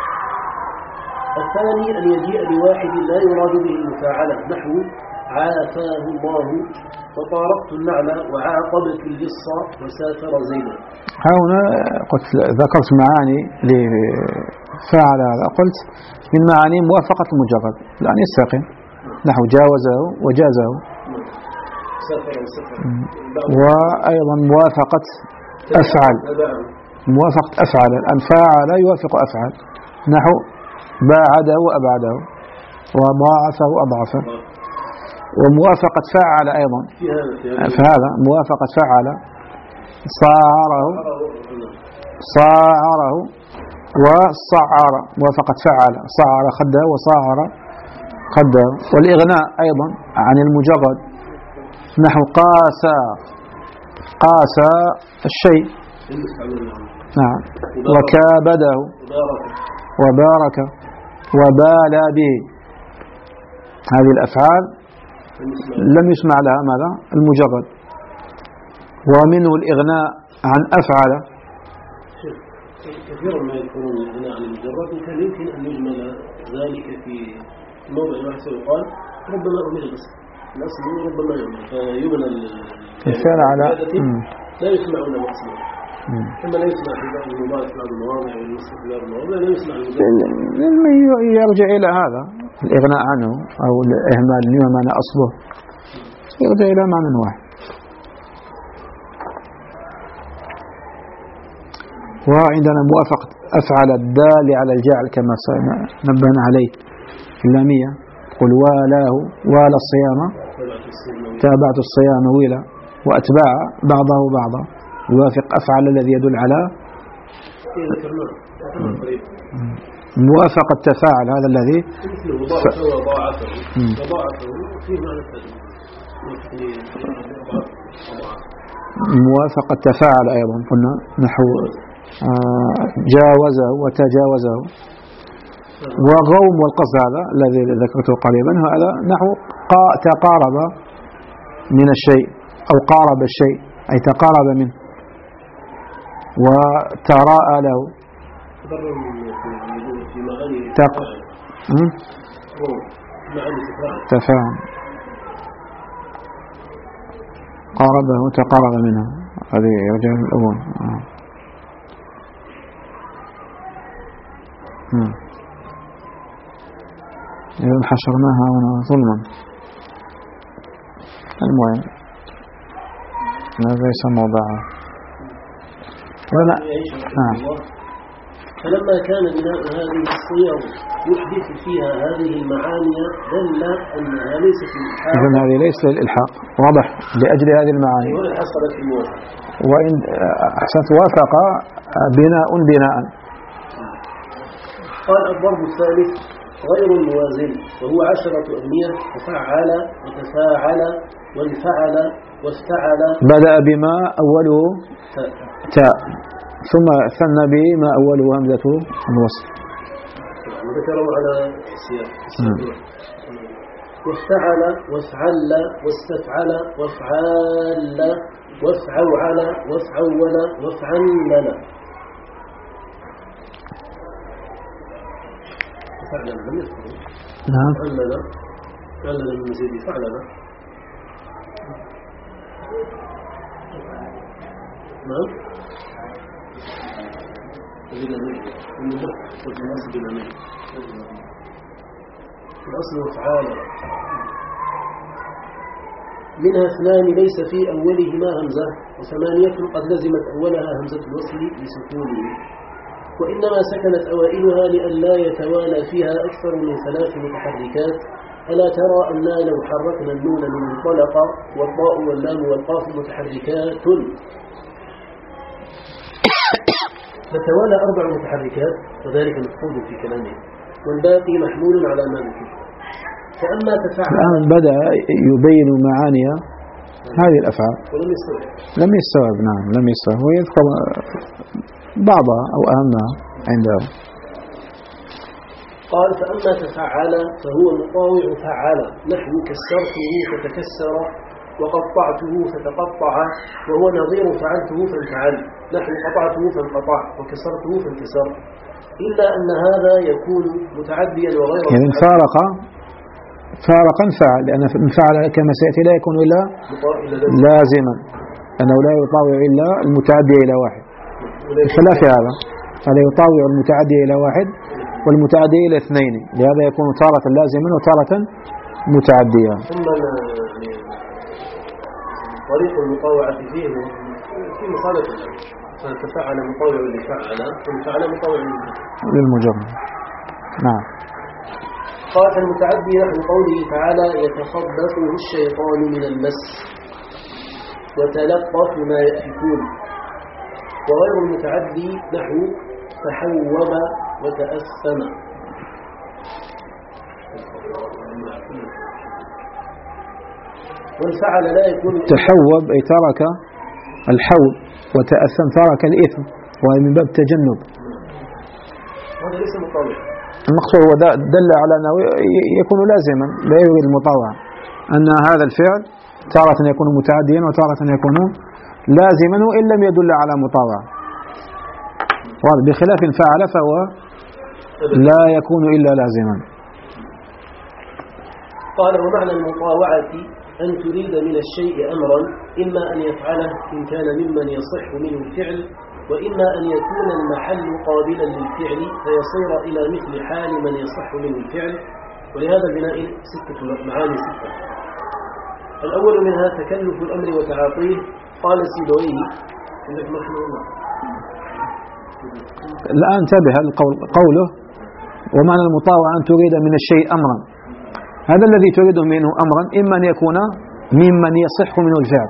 الثاني أن يجيء بواحد لا يراد به المفاعلة، نحو عافاه الله وطارقت النعل وعاقبت اللص وسافر زيدا. هنا قلت ذكرت معاني لفعل هذا، قلت من معاني موافقة المجرد يعني يستقيم، نحو جاوزه وجازه. وأيضا موافقة أفعل، موافقة أفعل، الآن فاعل يوافق أفعل، نحو باعده وأبعده وضاعفه وأضعفه. وموافقة فاعل أيضا، فهذا موافقة فاعل صاعره صاعره وصعر، موافقة فاعل صعر خده وصاعر خده. والإغناء أيضا عن المجرد، نحو قاسى قاسى الشيء، نعم، وكابده وبارك وبالى به. هذه الأفعال لم يسمع لها ماذا؟ المجرد. ومنه الإغناء عن أفعل. كثيرا ما يذكرون الإغناء عن المجرد، وكان يمكن أن يجمل ذلك في موضع واحد ويقال ربما أمل الأصل الأصل ربما يعمل فيبنى الفعل على لا يسمع له أصلا، كما لا يسمع في بعض المضارع في بعض المواضع والمسلم في بعض المواضع لا يسمع المجرد. يرجع إلى هذا الإغناء عنه أو الإهمال لما معنى أصله، يرجع إلى معنى واحد. وعندنا موافقة أفعل الدال على الجعل كما نبهنا عليه في اللامية، قل والاه وال الصيام تابعت الصيام ويلا وأتباع بعضه بعضا، يوافق أفعل الذي يدل على موافقة تفاعل، هذا الذي موافقة تفاعل أيضا قلنا، نحو جاوزه وتجاوزه. وغوم والقصد هذا الذي ذكرته قريبا، هذا نحو تقارب من الشيء أو قارب الشيء أي تقارب منه. وتراءى له تق... تفاعل قاربه تقارب منه، هذه يرجع الأول. إذا حشرناها هنا ظلما. المهم هذا ليس موضعه. فلما كان بناء هذه الصيغ يحدث فيها هذه المعاني دل أنها ليست الإلحاق. إذن هذه ليست الإلحاق، واضح، لأجل هذه المعاني. وإن أحسنت وافق بناء بناء. قال الضرب الثالث غير الموازن، وهو عشرة أبنية: تفعل وتفاعل وانفعل وافتعل بدأ بما أوله تاء ثم ثنى بما أوله همزة الوصل. وذكروا على السياق. وافتعل وافعل واستفعل وافعال وافعول وافعول وافعلل. فعلل لم يذكر. نعم. فعلل فعلل من مزيد فعلل. نعم. الأصل وافعال. منها اثنان ليس في أولهما همزة، وثمانية قد لزمت أولها همزة الوصل بسكونه، وإنما سكنت أوائلها لئلا يتوالى فيها أكثر من ثلاث متحركات. ألا ترى أننا لو حركنا النون من انطلق والطاء واللام والقاف متحركات فتوالى أربع متحركات، وذلك مفقود في كلامه، والباقي محمول على ما ذكر. فأما تفعل الآن بدأ يبين معاني هذه الأفعال ولم يستوعب لم يستوعب نعم لم يستوعب ويذكر بعضها أو أهمها عنده. قال فأما تفعل فهو مطاوع فعل، نحو كسرته فتكسر وقطعته فتقطع، وهو نظير فعلته فانفعل، نحو قطعته فانقطع وكسرته فانكسر، إلا أن هذا يكون متعديا وغير يعني فارق فارق انفعل، لأن انفعل كما سيأتي لا يكون إلا لازما، أنه لا يطاوع إلا المتعدي إلى واحد، بخلاف هذا هذا يطاوع المتعدي إلى واحد والمتعدي إلى اثنين، لهذا يكون تارة لازما وتارة متعديا. ثم طريق المطاوعة فيه في مخالفة، ففعل مطاوع لفعل وفعل مطاوع للمجرد. نعم. قال المتعدي نحو قوله تعالى يتخبطه الشيطان من المس وتلقف ما يأفكون، وغير المتعدي نحو تحوب وتأثم. والفعل لا يكون تحوب أي ترك الحول، وتأثم ترك الإثم، وهي من باب التجنب. هذا ليس مطاوع. المقصود هو دل على أنه يكون لازما لا يريد المطاوعة، أن هذا الفعل تارة يكون متعديا وتارة يكون لازما وإن لم يدل على مطاوعة، بخلاف فعل فهو لا يكون إلا لازما. قال ومعنى المطاوعة أن تريد من الشيء أمرا، إما أن يفعله إن كان ممن يصح منه الفعل، وإما أن يكون المحل قابلا للفعل فيصير إلى مثل حال من يصح منه الفعل. ولهذا البناء ستة معاني ستة. الأول منها تكلف الأمر وتعاطيه. قال سيبويه الآن انتبه قوله ومعنى المطاوعة أن تريد من الشيء أمرا، هذا الذي تريده منه أمرا إما أن يكون ممن يصح منه الفعل،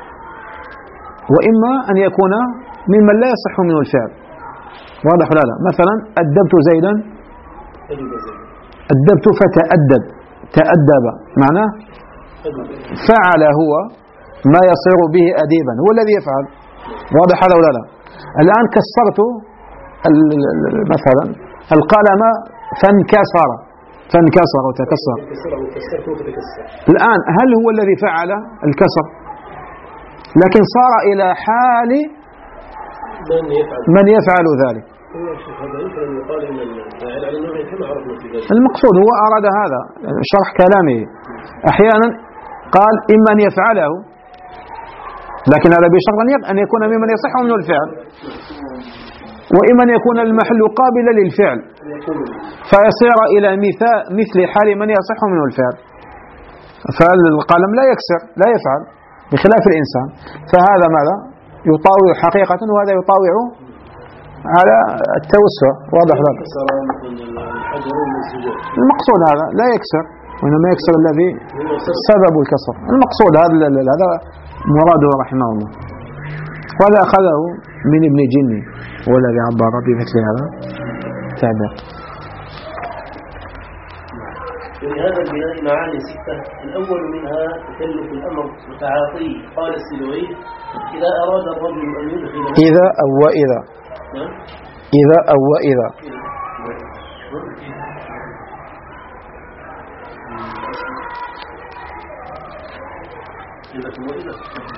وإما أن يكون ممن لا يصح منه الفعل. واضح ولا لا؟ مثلا أدبت زيدا، أدبت فتأدب، تأدب معناه فعل هو ما يصير به أديبا، هو الذي يفعل. واضح هذا ولا لا؟ الآن كسرت مثلا القلم فانكسر، فانكسر وتكسر. الآن هل هو الذي فعل الكسر؟ لكن صار إلى حال من يفعل ذلك. المقصود هو أراد هذا شرح كلامه. أحيانا قال إما أن يفعله، لكن هذا بشرط أن يكون ممن يصح منه الفعل، وإما أن يكون المحل قابلا للفعل فيصير إلى مثل حال من يصح منه الفعل. فالقلم لا يكسر لا يفعل بخلاف الإنسان، فهذا ماذا يطاوع حقيقة، وهذا يطاوع على التوسع. واضح لك؟ المقصود هذا لا يكسر، وإنما يكسر الذي سبب الكسر. المقصود هذا هذا مراده رحمه الله، وهذا أخذه من ابن جني والذي عبر بمثل هذا تعبير. ولهذا البناء معاني ستة. الأول منها تكلف الأمر وتعاطيه. قال السلوي إذا أراد الرجل أن يدخل إذا أو وإذا نعم إذا أو وإذا إذا وإذا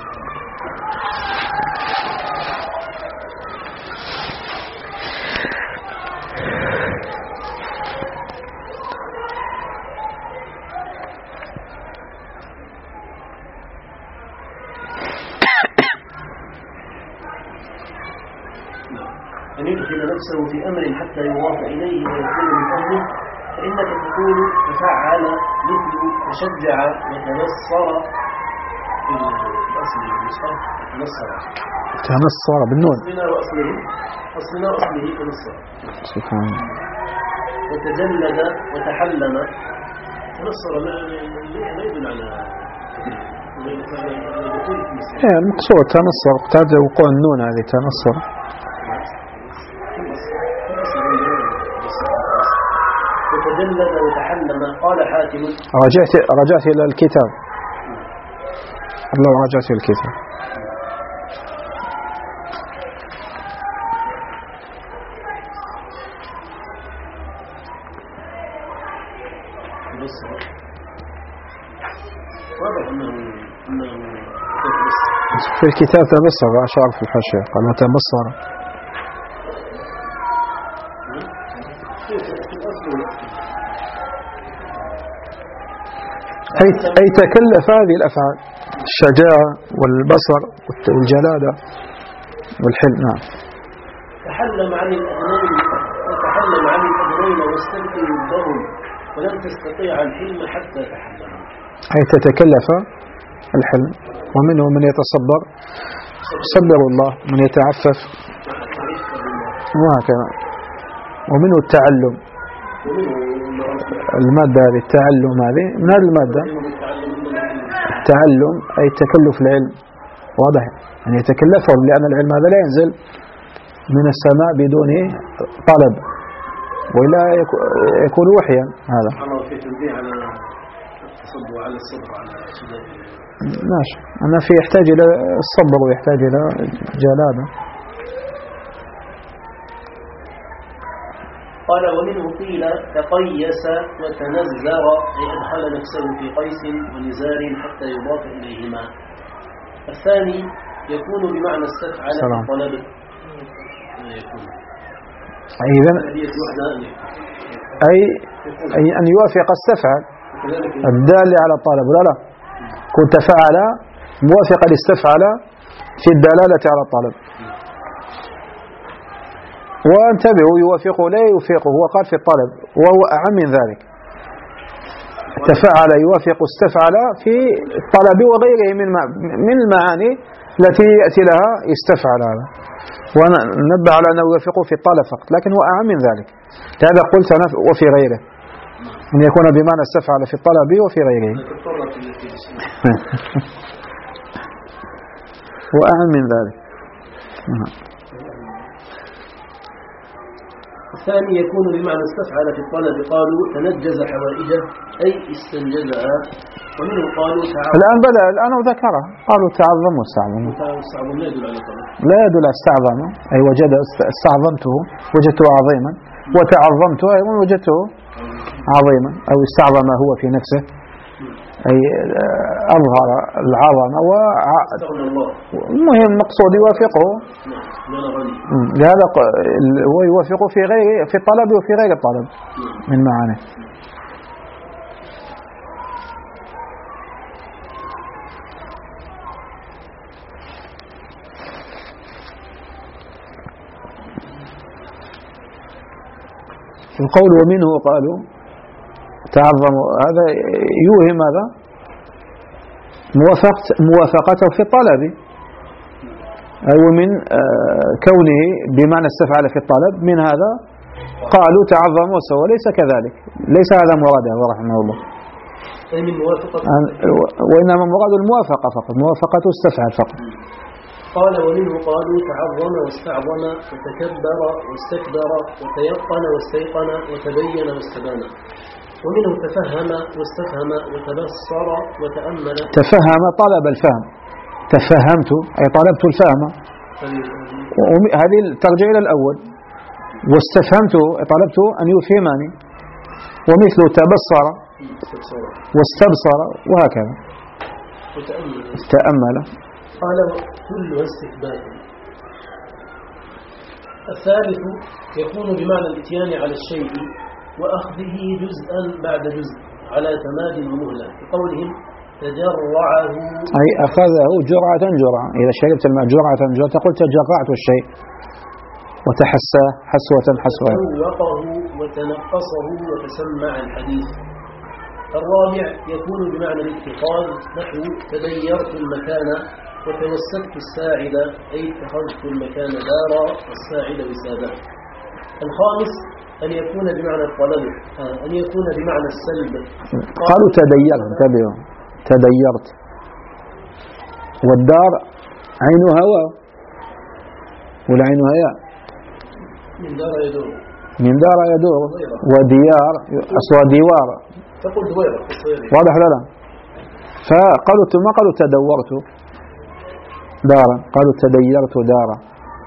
أن يدخل نفسه في أمر حتى يضاف إليه ويكون من أهله، فإنك تقول تفعل مثل تشجع وتنصر في الأصل المصطلح تنصر تنصر بالنون أصلنا وأصله أصلنا وأصله تنصر سبحان الله. وتجلد وتحلم تنصر لا يدل على إيه المقصود تنصر اقتاد وقوع النون هذه تنصر. وتجلد وتحلم. قال حاتم رجعت رجعت إلى الكتاب الله رجعت إلى الكتاب. واضح أنه أنه في الكتاب تبصر أشعر في الحاشية قال وتبصر أي أي تكلف هذه الأفعال الشجاعة والبصر والجلادة والحلم. نعم. تحلم عن الأذنين وتحلم عن الأذنين واستبقي الدهم ولم تستطيع الحلم حتى تحلم. أي تتكلف الحلم. ومنه من يتصبر صبر الله، من يتعفف وهكذا. ومنه التعلم المادة هذه التعلم هذه من هذه المادة تعلم أي تكلف العلم. واضح أن يعني يتكلفه لأن العلم هذا لا ينزل من السماء بدون طلب وإلا يكون وحيا. هذا في تنبيه على التصبر على الصبر على شدة ماشي. أنا في يحتاج إلى الصبر ويحتاج إلى جلادة. قال ومنه قيل تقيس وتنزر أي أدخل نفسه في قيس ونزار حتى يضاف إليهما. الثاني يكون بمعنى استفعل في طلب. إذن أي أي أن يوافق استفعل الدال على الطلب ولا لا كنت فعل موافق الاستفعل في الدلالة على الطلب. وانتبهوا يوافقه لا يوافقه هو قال في الطلب وهو أعم من ذلك. تفعل يوافق استفعل في الطلب وغيره من من المعاني التي يأتي لها استفعل. هذا وننبه على أنه يوافقه في الطلب فقط لكن هو أعم من ذلك. لهذا قلت أنا وفي غيره أن يكون بمعنى استفعل في الطلب وفي غيره وأعم من ذلك. الثاني يكون بمعنى استفعل في الطلب. قالوا تنجز حوائجه أي استنجزها. ومنه قالوا تعظم. الآن بدأ الآن وذكره قالوا تعظم واستعظم. استعظم لا يدل على طلب لا يدل على استعظم أي وجد استعظمته وجدته عظيما وتعظمته أي وجدته عظيما أو استعظم هو في نفسه أي أظهر العظمة والمهم مقصود يوافقه. لهذا هو يوافقه في غير في الطلب وفي غير الطلب من معانيه. القول ومنه قالوا تعظموا هذا يوهم هذا موافقته في الطلب أو من كونه بمعنى استفعل في الطلب. من هذا قالوا تعظموا سوى ليس كذلك ليس هذا مراده رحمه الله وإنما مراد الموافقة فقط موافقة استفعل فقط. قال ومنه قالوا تعظم واستعظم وتكبر واستكبر وتيقن واستيقن وتبين واستبان. ومنه تفهم واستفهم وتبصر وتأمل. تفهم طلب الفهم، تفهمت أي طلبت الفهم، هذه ترجع إلى الأول. واستفهمت طلبت أن يفهمني، ومثل تبصر واستبصر وهكذا. تأمل. قال كلها استثبات. الثالث يكون بمعنى الاتيان على الشيء وأخذه جزءا بعد جزء على تماد ومهلة، بقولهم تجرعه أي أخذه جرعة جرعة. إذا شربت الماء جرعة جرعة تقول تجرعت الشيء، وتحساه حسوة حسوة. وتذوقه وتنقصه وتسمع الحديث. الرابع يكون بمعنى الاتخاذ، نحو تديرت المكان وتوسدت الساعد، أي اتخذت المكان دارا والساعد وسادا. الخامس أن يكون بمعنى الطلب، أن يكون بمعنى السلب. قالوا تديرت، انتبهوا، تديرت. والدار عينها واو والعينها ياء، من دار يدور، من دار يدور. وديار أصوى ديوار، تقول دويرة. واضح لا لا؟ فقالوا ما قالوا تدورت دارا، قالوا تديرت دارا.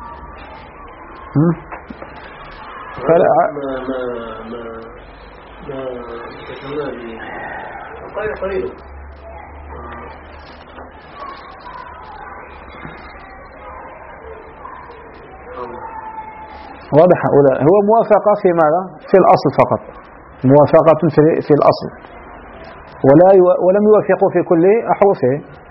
فلا ما ما ما ما تسمى قليل قليل. واضح هؤلاء. هو موافقة في ماذا؟ في الأصل فقط، موافقة في في الأصل، ولا يو ولم يوافقوا في كل أحرفه.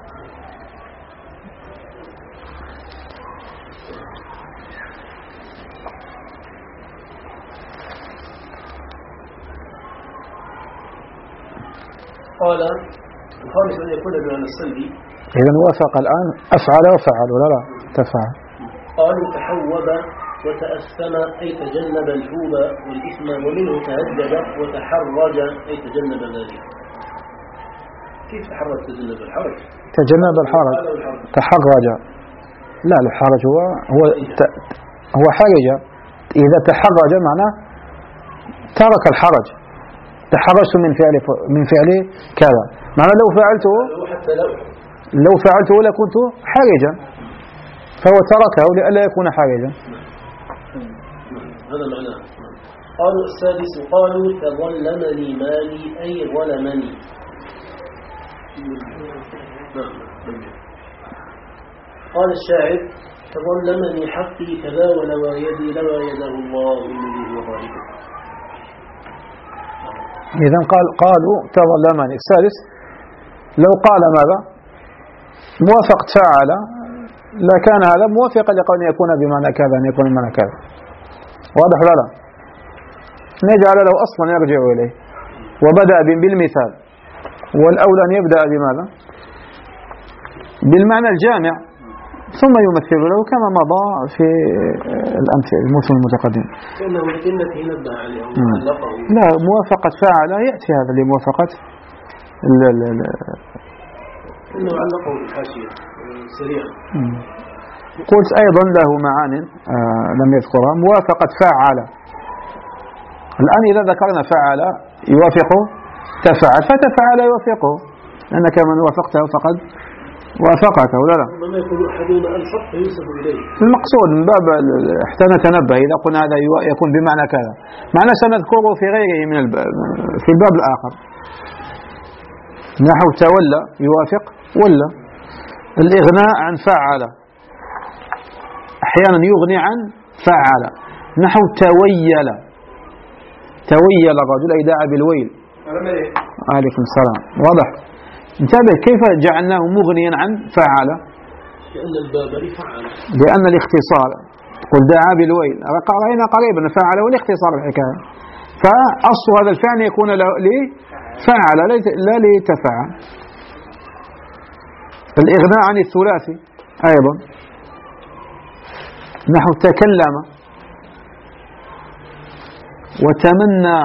قال الخامس أن يكون بمعنى السلبي. إذا وافق الآن أفعل وفعل ولا لا تفعل. قالوا تحوب وتأثم أي تجنب الحوب والإثم، ومنه تهجد وتحرج أي تجنب ذلك. كيف تحرج تجنب الحرج؟ تجنب الحرج تحرج. لا الحرج هو هو هو حرج. إذا تحرج معناه ترك الحرج. تحرجت من فعل من فعل كذا، معناه لو فعلته لو فعلته لكنت حرجا، فهو تركه لئلا يكون حرجا. هذا معناه. قالوا السادس قالوا تظلمني مالي أي ظلمني. قال الشاعر تظلمني حقي كذا ولوى يدي لوى يده الله الذي هو غالبه. إذن قال قالوا تظلمني. السادس لو قال ماذا؟ موافق فعل لكان هذا موافقا لقول أن يكون بمعنى كذا، أن يكون بمعنى كذا. واضح ولا لا؟ نجعل له أصلا يرجع إليه، وبدأ بالمثال، والأولى أن يبدأ بماذا؟ بالمعنى الجامع، ثم يمثل له كما مضى في الأمثلة الموسم المتقدم. كأنه لكنته نبه عليه لا، موافقة فاعل يأتي هذا لموافقة إنه علقه بالحاشية سريعا. قلت أيضا له معان آه لم يذكرها. موافقة فاعل، الآن إذا ذكرنا فاعل يوافق تفعل، فتفعل يوافقه، لأنك من وافقته فقد وافقك ولا لا؟ ربما يكون أحدهما ألصق فيوصف إليه. المقصود من باب حتى نتنبه إذا قلنا هذا يكون بمعنى كذا، معنى سنذكره في غيره من الباب في الباب الآخر. نحو تولى يوافق ولا. الإغناء عن فعل، أحيانا يغني عن فعل. نحو تويل، تويل الرجل أي دعا بالويل. عليكم السلام. واضح؟ انتبه كيف جعلناه مغنيا عن فعل؟ لأن البابري فعل، لأن الاختصار قل دعا بالويل رأينا قريبا فعل والاختصار الحكاية، فأصل هذا الفعل يكون لفعل لا لتفعل. الإغناء عن الثلاثي أيضا، نحو تكلم وتمنى.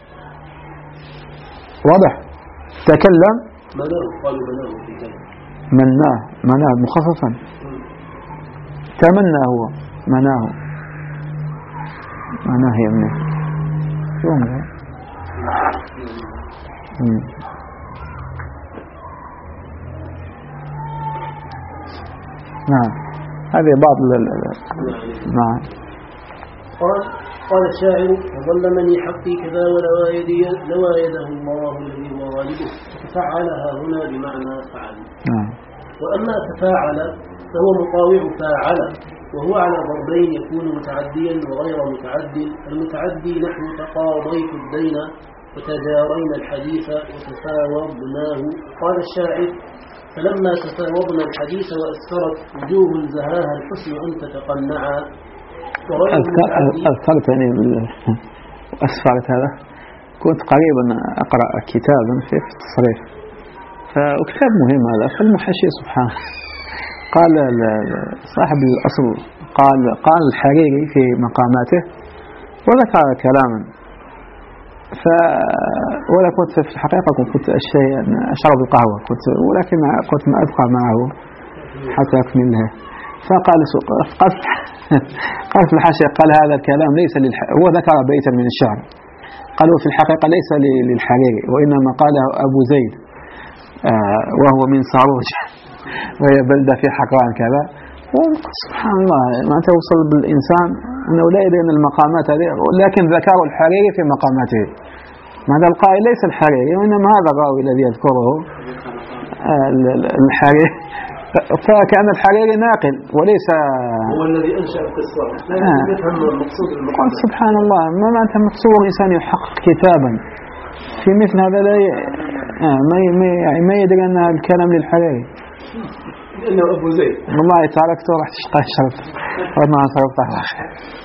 واضح؟ تكلم مناه، مناه مخففا. تمنى هو مناه، مناه يمنه. شو نعم هذه بعض نعم. قال قال الشاعر وظلمني حقي كذا ولوايدي لوايده الله الذي هو غالبه. فعلها هنا بمعنى فعل. نعم. وأما تفاعل فهو مطاوع فاعل، وهو على ضربين يكون متعديا وغير متعد. المتعدي نحو تقاضيت الدين وتجارينا الحديث وتفاوضناه. قال الشاعر فلما تفاوضنا الحديث وأسفرت وجوه زهاها الحسن أن تتقنعا. أذكرت يعني أسفرت هذا كنت قريبا أقرأ كتابا في التصريف، فكتاب مهم هذا، فالمحشي سبحانه قال صاحب الأصل قال قال الحريري في مقاماته وذكر كلاما، ف ولا كنت في الحقيقة كنت الشيء أشرب القهوة كنت، ولكن كنت ما أبقى معه حتى أكملها. فقال قال قال في الحاشية قال هذا الكلام ليس للح... هو ذكر بيتا من الشعر قالوا في الحقيقة ليس للحريري وإنما قاله أبو زيد آه وهو من صاروج وهي بلدة في حقران كذا. سبحان الله ما توصل بالإنسان أنه لا يدري أن المقامات هذه، لكن ذكروا الحريري في مقاماته. ماذا القائل ليس الحريري وإنما هذا الراوي الذي يذكره آه الحريري، فكان الحريري ناقل وليس هو الذي أنشأ القصة. لا يفهم المقصود المقصود. سبحان الله ما أنت متصور إنسان يحقق كتابا في مثل هذا لا ي... آه ما ي... ما يدري أن الكلام للحريري لأنه أبو زيد. والله تركته ورحت اشتغل شرط وما صرفت على خير.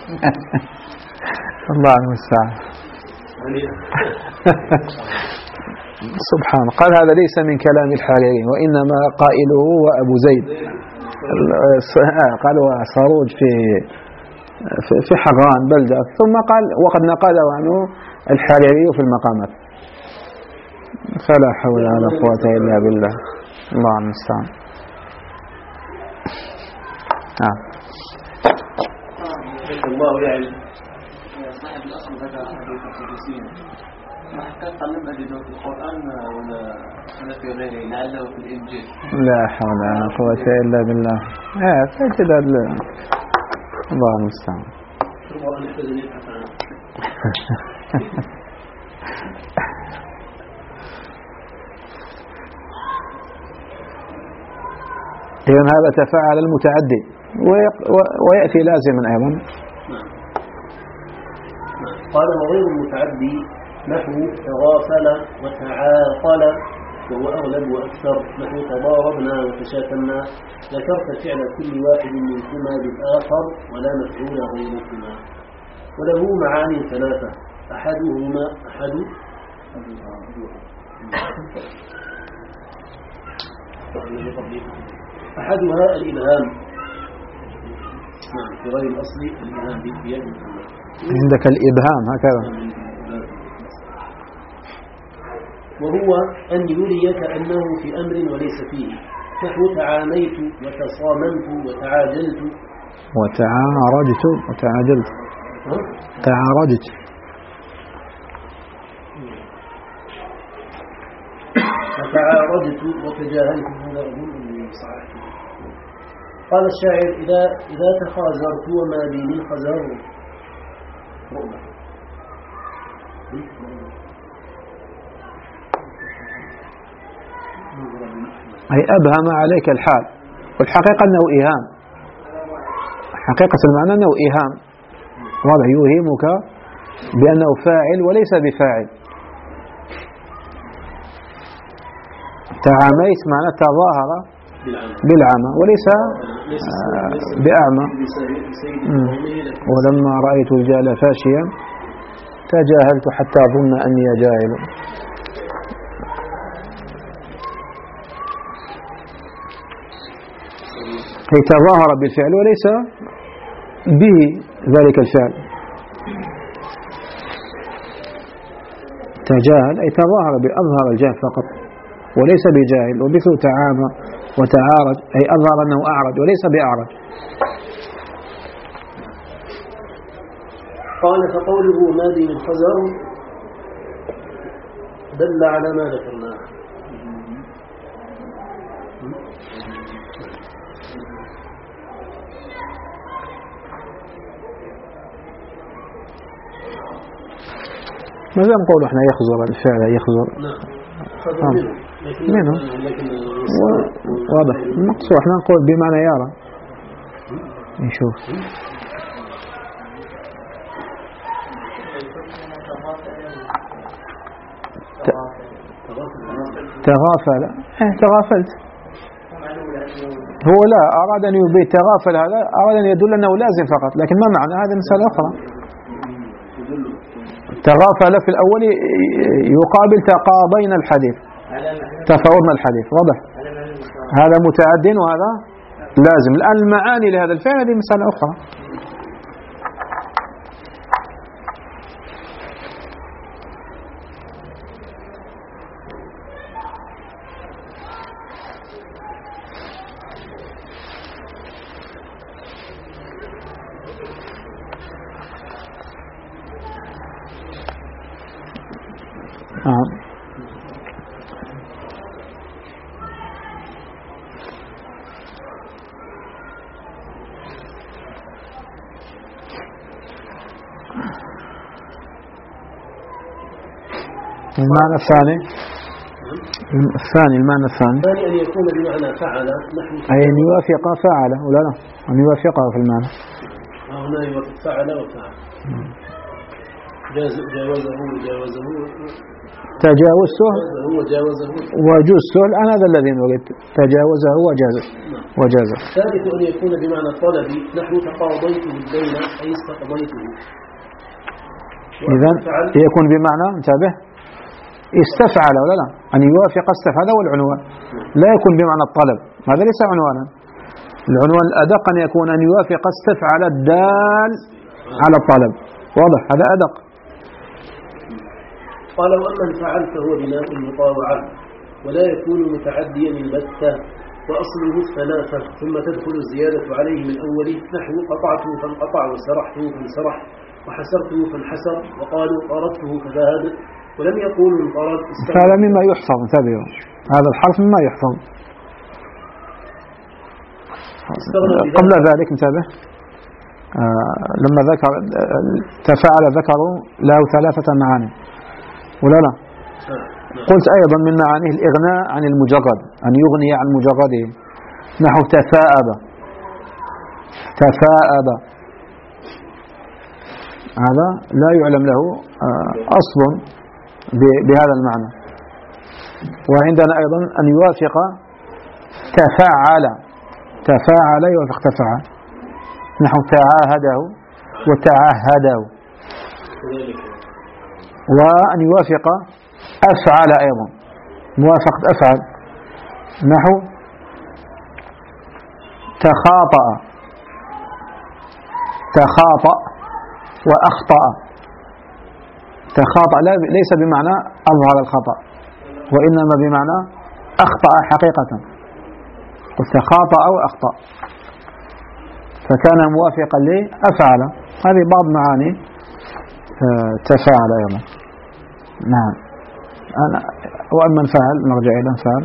الله المستعان. سبحان قال هذا ليس من كلام الحريري وإنما قائله هو أبو زيد. قال صاروج في في حران بلدة، ثم قال وقد نقله عنه الحريري في المقامات. فلا حول ولا قوة إلا بالله. الله المستعان. نعم. الله يعني صاحب الأصل هذا حديث القدسين ما كان قلب أجده في القرآن ولا ولا في غيره لعله في الإنجيل. لا حول ولا قوة إلا بالله. آه فكذا الله المستعان. إذن هذا تفاعل المتعدي ويأتي لازما أيضا. قال وغير المتعدي نحو تغافل وتعاقل وهو أغلب وأكثر، نحو تضاربنا وتشاكلنا. ذكرت فعل كل واحد منكما بالآخر ولا مفعول غيركما. وله معاني ثلاثة أحدهما أحد أحدها الإلهام. نعم في غير الأصل الإلهام بالبيد. عندك الإبهام هكذا. وهو أن يريك أنه في أمر وليس فيه، نحو تعاميت وتصاممت وتعاجلت وتعارجت وتعاجلت. تعارجت وتعارجت وتجاهلت. هذا أظن صحيح. قال الشاعر إذا إذا تخازرت وما بي من خزر أي أبهم عليك الحال، والحقيقة أنه إيهام، حقيقة المعنى أنه إيهام واضح، يوهمك بأنه فاعل وليس بفاعل. تعاميت معنى تظاهر بالعمى وليس بأعمى. ولما رأيت الجال فاشيا تجاهلت حتى ظن أني جاهل. أي تظاهر بالفعل وليس به ذلك الفعل. تجاهل أي تظاهر بأظهر الجهل فقط وليس بجاهل. ومثل تعامى وتعارج أي أظهر أنه أعرج وليس بأعرج. قال فقوله ما بي من خزر دل على ما ذكرناه. ما زال نقول احنا يخزر الفعل يخزر. نعم. منه واضح نقصه احنا نقول بمعنى يرى. نشوف تغافل اه تغافلت هو لا أراد أن يبيت تغافل هذا أراد أن يدل أنه لازم فقط لكن ما معنى هذا مسألة أخرى. تغافل في الأول يقابل تقاضينا الحديث تفاوضنا الحديث واضح هذا متعد وهذا لازم. الآن المعاني لهذا الفعل هذه مسألة أخرى. آه. المعنى الثاني الثاني المعنى الثاني الثاني أن يكون بمعنى فعل نحن أي أن يوافق فعل ولا لا أن يوافقه في المعنى. هنا يوافق فعل وفعل جاز جاوزه وجاوزه تجاوزته وجاوزه وجزته الآن هذا الذي نريد تجاوزه وجازه وجازه. الثالث أن يكون بمعنى الطلب نحو تقاضيته الدين أي استقضيته. إذن يكون بمعنى انتبه استفعل ولا لا أن يوافق استفعل والعنوان لا يكون بمعنى الطلب هذا ليس عنوانا. العنوان الأدق أن يكون أن يوافق استفعل الدال على الطلب واضح هذا أدق. قال وأما فعل فهو بناء المطاوعة ولا يكون متعديا البتة وأصله الثلاثة ثم تدخل الزيادة عليه من أوله نحو قطعته فانقطع وسرحته فانسرح وحسرته فانحسر وقالوا قرضته فذهب ولم يقولوا انقرض. هذا مما يحفظ انتبهوا هذا الحرف مما يحفظ. قبل ذلك انتبه آه لما ذكر تفاعل ذكروا له ثلاثة معاني ولا لا. قلت أيضا من معانيه الإغناء عن المجرد أن يغني عن مجرده نحو تفاءب تفاءب هذا لا يعلم له أصل بهذا المعنى. وعندنا أيضا أن يوافق تفاعل تفاعل يوافق تفاعل نحو تعاهده وتعهده. وأن يوافق أفعل أيضا موافقة أفعل نحو تخاطأ تخاطأ وأخطأ. تخاطأ ليس بمعنى أظهر الخطأ وإنما بمعنى أخطأ حقيقة وتخاطأ وأخطأ فكان موافقا لأفعل. هذه بعض معاني تفاعل أيضا. نعم أنا وأما الفعل نرجع إلى الفعل.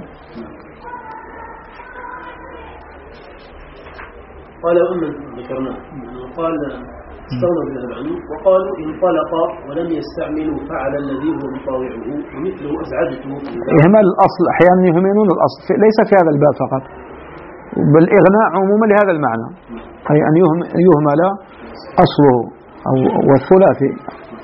قال وأما ذكرناه قال استغنى بهذا عنه وقالوا انطلق ولم يستعملوا فعل الذي هو مطاوعه ومثله أزعجته. إهمال الأصل أحيانا يهملون الأصل ليس في هذا الباب فقط بل إغناء عموما لهذا المعنى أي أن يهمل أصله أو والثلاثي.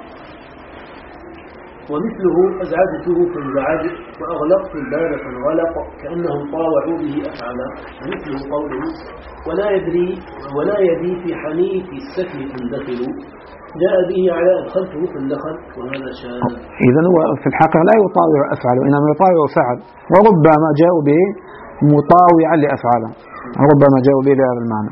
ومثله أزعجته فانزعج وأغلقت الباب فانغلق كأنهم طاوعوا به أفعلا. ومثله قوله ولا يدري ولا يدري في حنيف السكن تندخل جاء به على أدخلته فاندخل وهذا شاذ. إذن هو في الحقيقة لا يطاوع أفعل وإنما يطاوع فعل وربما جاءوا به مطاوعا لأفعاله وربما جاءوا به بهذا المعنى.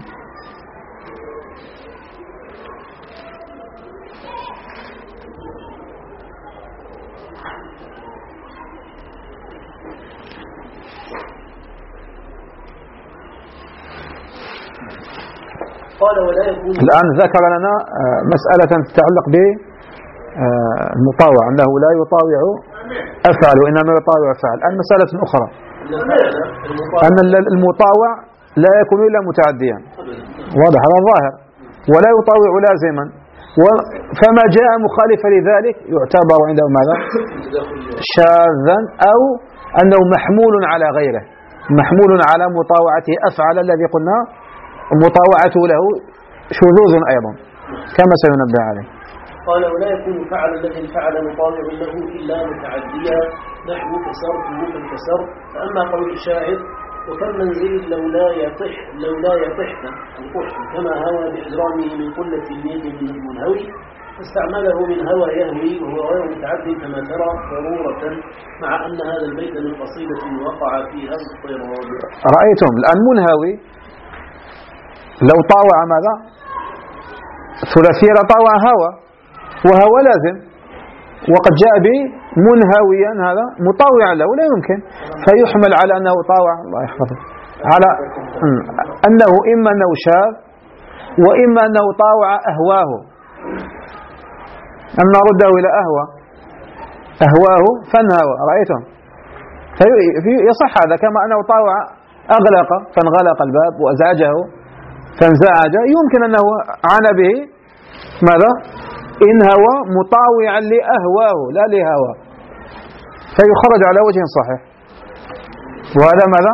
قال ولا يكون. الآن ذكر لنا مسألة تتعلق بالمطاوع أنه لا يطاوع أفعل وإنما يطاوع فعل. المسألة أخرى أن المطاوع لا يكون إلا متعديا، واضح هذا ظاهر، ولا يطاوع لازما، فما جاء مخالفا لذلك يعتبر عنده ماذا؟ شاذا، أو أنه محمول على غيره، محمول على مطاوعته أفعل الذي قلنا مطاوعته له شذوذ أيضا كما سينبه عليه. قال ولا يكون فعل الذي فعل مطاوع له إلا متعديا نحو كسرته فانكسر. فأما قول الشاعر وكم منزل لو لا يطح لو لا يطحن القحط كما هوى بإجرامه من قلة الميت المنهوي، فاستعمله من هوى يهوي وهو غير متعد كما ترى ضرورة، مع أن هذا البيت من قصيدة وقع فيها اضطراب. رأيتم الآن منهوي لو طاوع ماذا؟ ثلاثية لطاوع هوى، وهوى لازم، وقد جاء به منهويا هذا مطاوعا له لا يمكن، فيحمل على أنه طاوع الله يحفظه على أنه إما أنه شاذ وإما أنه طاوع أهواه، أن نرده إلى أهوى أهواه فانهوى. رأيتم يصح هذا، كما أنه طاوع أغلق فانغلق الباب وأزعجه فانزعج، يمكن أنه عانى به ماذا؟ إن هوى مطاوعا لأهواه لا لهوى، فيخرج على وجه صحيح. وهذا ماذا؟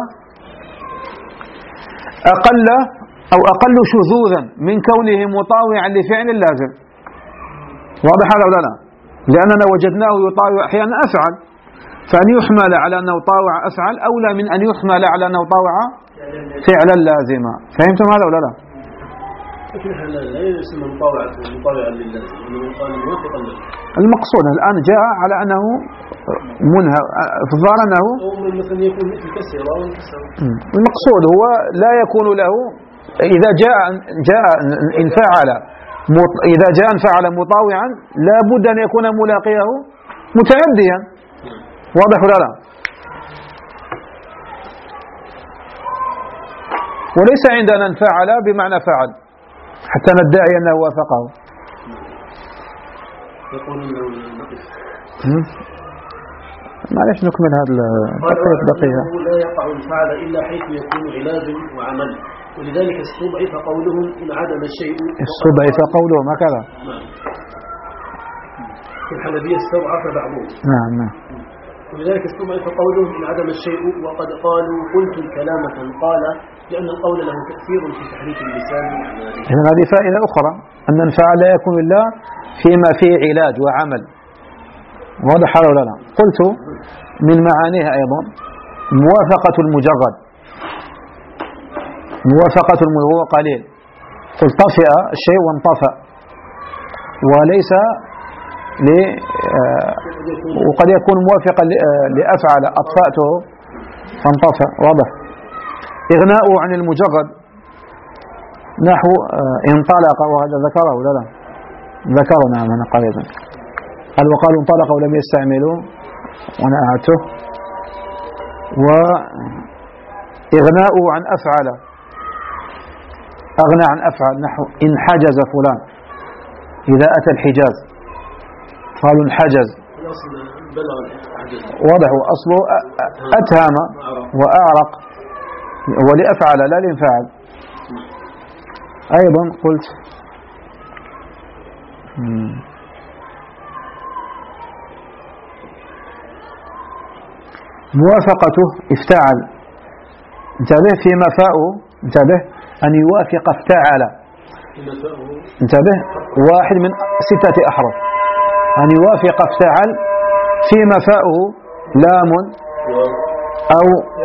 أقل أو أقل شذوذا من كونه مطاوعا لفعل لازم. واضح هذا ولا لا؟ لأننا وجدناه يطاوع أحيانا أفعل، فأن يحمل على أنه طاوع أفعل أولى من أن يحمل على أنه طاوع فعلا لازما. فهمتم هذا ولا لا؟ لكن لا يسمى مطاوعة مطاوعا للازم، إنه قال موافقا له. المقصود الآن جاء على أنه منهى في الظاهر أنه مثلا يكون مثل كسر أو انكسر. المقصود هو لا يكون له إذا جاء جاء إن فعل إذا جاء فعل مطاوعا لا بد أن يكون ملاقيه متعديا. واضح ولا لا؟ وليس عندنا فعل بمعنى فعل حتى ندعي أنه وافقه. يقول إنه نقص. معلش نكمل هذا البقية بقية. لا يقع الفعل إلا حيث يكون علاج وعمل، ولذلك استضعف قولهم إن عدم الشيء. استضعف قولهم هكذا. نعم. في الحنبية استضعف بعضهم. نعم نعم. ولذلك استضعف قولهم إن عدم الشيء، وقد قالوا قلت الكلام قال، لأن القول له تأثير في تحريك اللسان. إذن هذه فائدة أخرى، أن الفعل لا يكون إلا فيما فيه علاج وعمل. واضح هذا ولا لا؟ قلت من معانيها أيضا موافقة المجرد، موافقة المجرد هو قليل، قلت طفئ الشيء وانطفأ، وليس ل وقد يكون موافقا لأفعل أطفأته فانطفأ. واضح. إغناء عن المجرد نحو انطلق، وهذا ذكره ولا لا؟ ذكره نعم هنا قريبا، قال وقالوا انطلق ولم يستعملوا وانا أعدته. وإغناء عن أفعل، أغنى عن أفعل نحو إن حجز فلان، إذا أتى الحجاز قالوا انحجز. واضح، أصله أتهم وأعرق، ولأفعل لا لانفعل. أيضا قلت موافقته افتعل، انتبه فيما فاءه، انتبه أن يوافق افتعل، انتبه واحد من ستة أحرف، أن يوافق افتعل فيما فاءه لام أو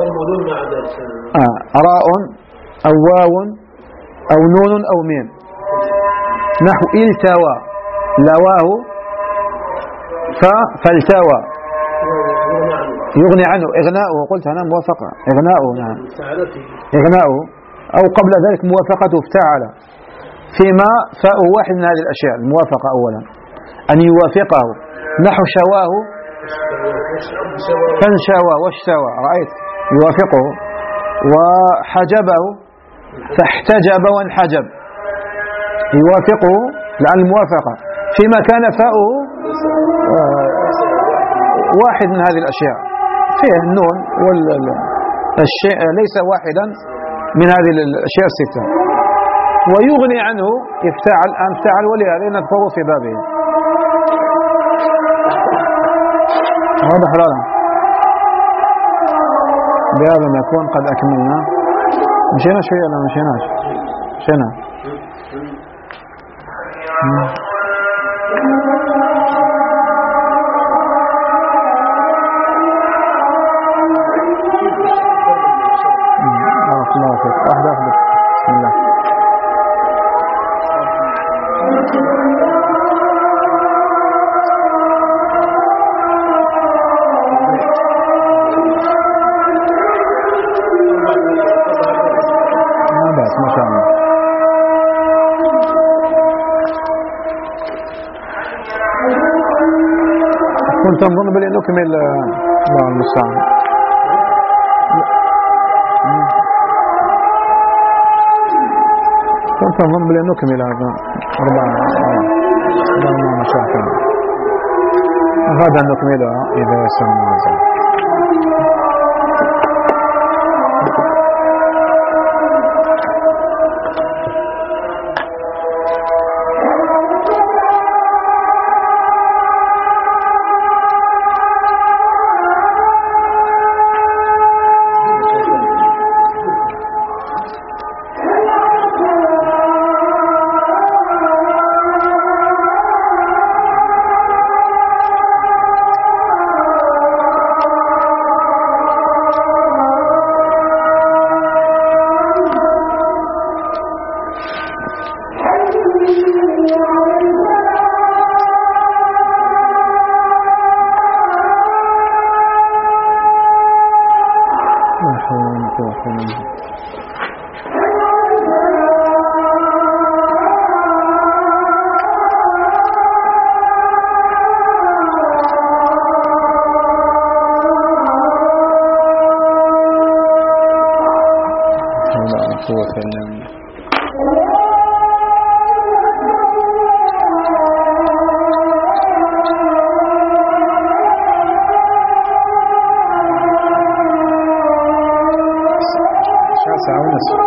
آه راء أو واو أو نون أو ميم، نحو التوى لواه فالتوى يغني عنه إغناؤه. قلت أنا موافقة إغناؤه، نعم إغناؤه، أو قبل ذلك موافقته افتعل فيما فاء واحد من هذه الأشياء. الموافقة أولا أن يوافقه نحو شواه فانشوى واشتوى، رأيت يوافقه. وحجبه فاحتجب وانحجب، يوافقه لأن الموافقة فيما كان فاؤه واحد من هذه الأشياء فيه النون والشيء ليس واحدا من هذه الأشياء الستة، ويغني عنه افتعل أن افتعل، ولهذا نذكره في بابه. واضح ولا؟ بهذا نكون قد أكملنا. مشينا شوية ولا مشيناش؟ مشينا. بارك الله فيك. واحدة واحدة. بسم الله. ما بأس ما شاء الله. كنت نظن بلي نكمل. الله المستعان. كنت أظن بلي نكمل هذا أربعة أربعة مشاكل، هذا نكملها إذا يسر الموازن. ساعة ونصف.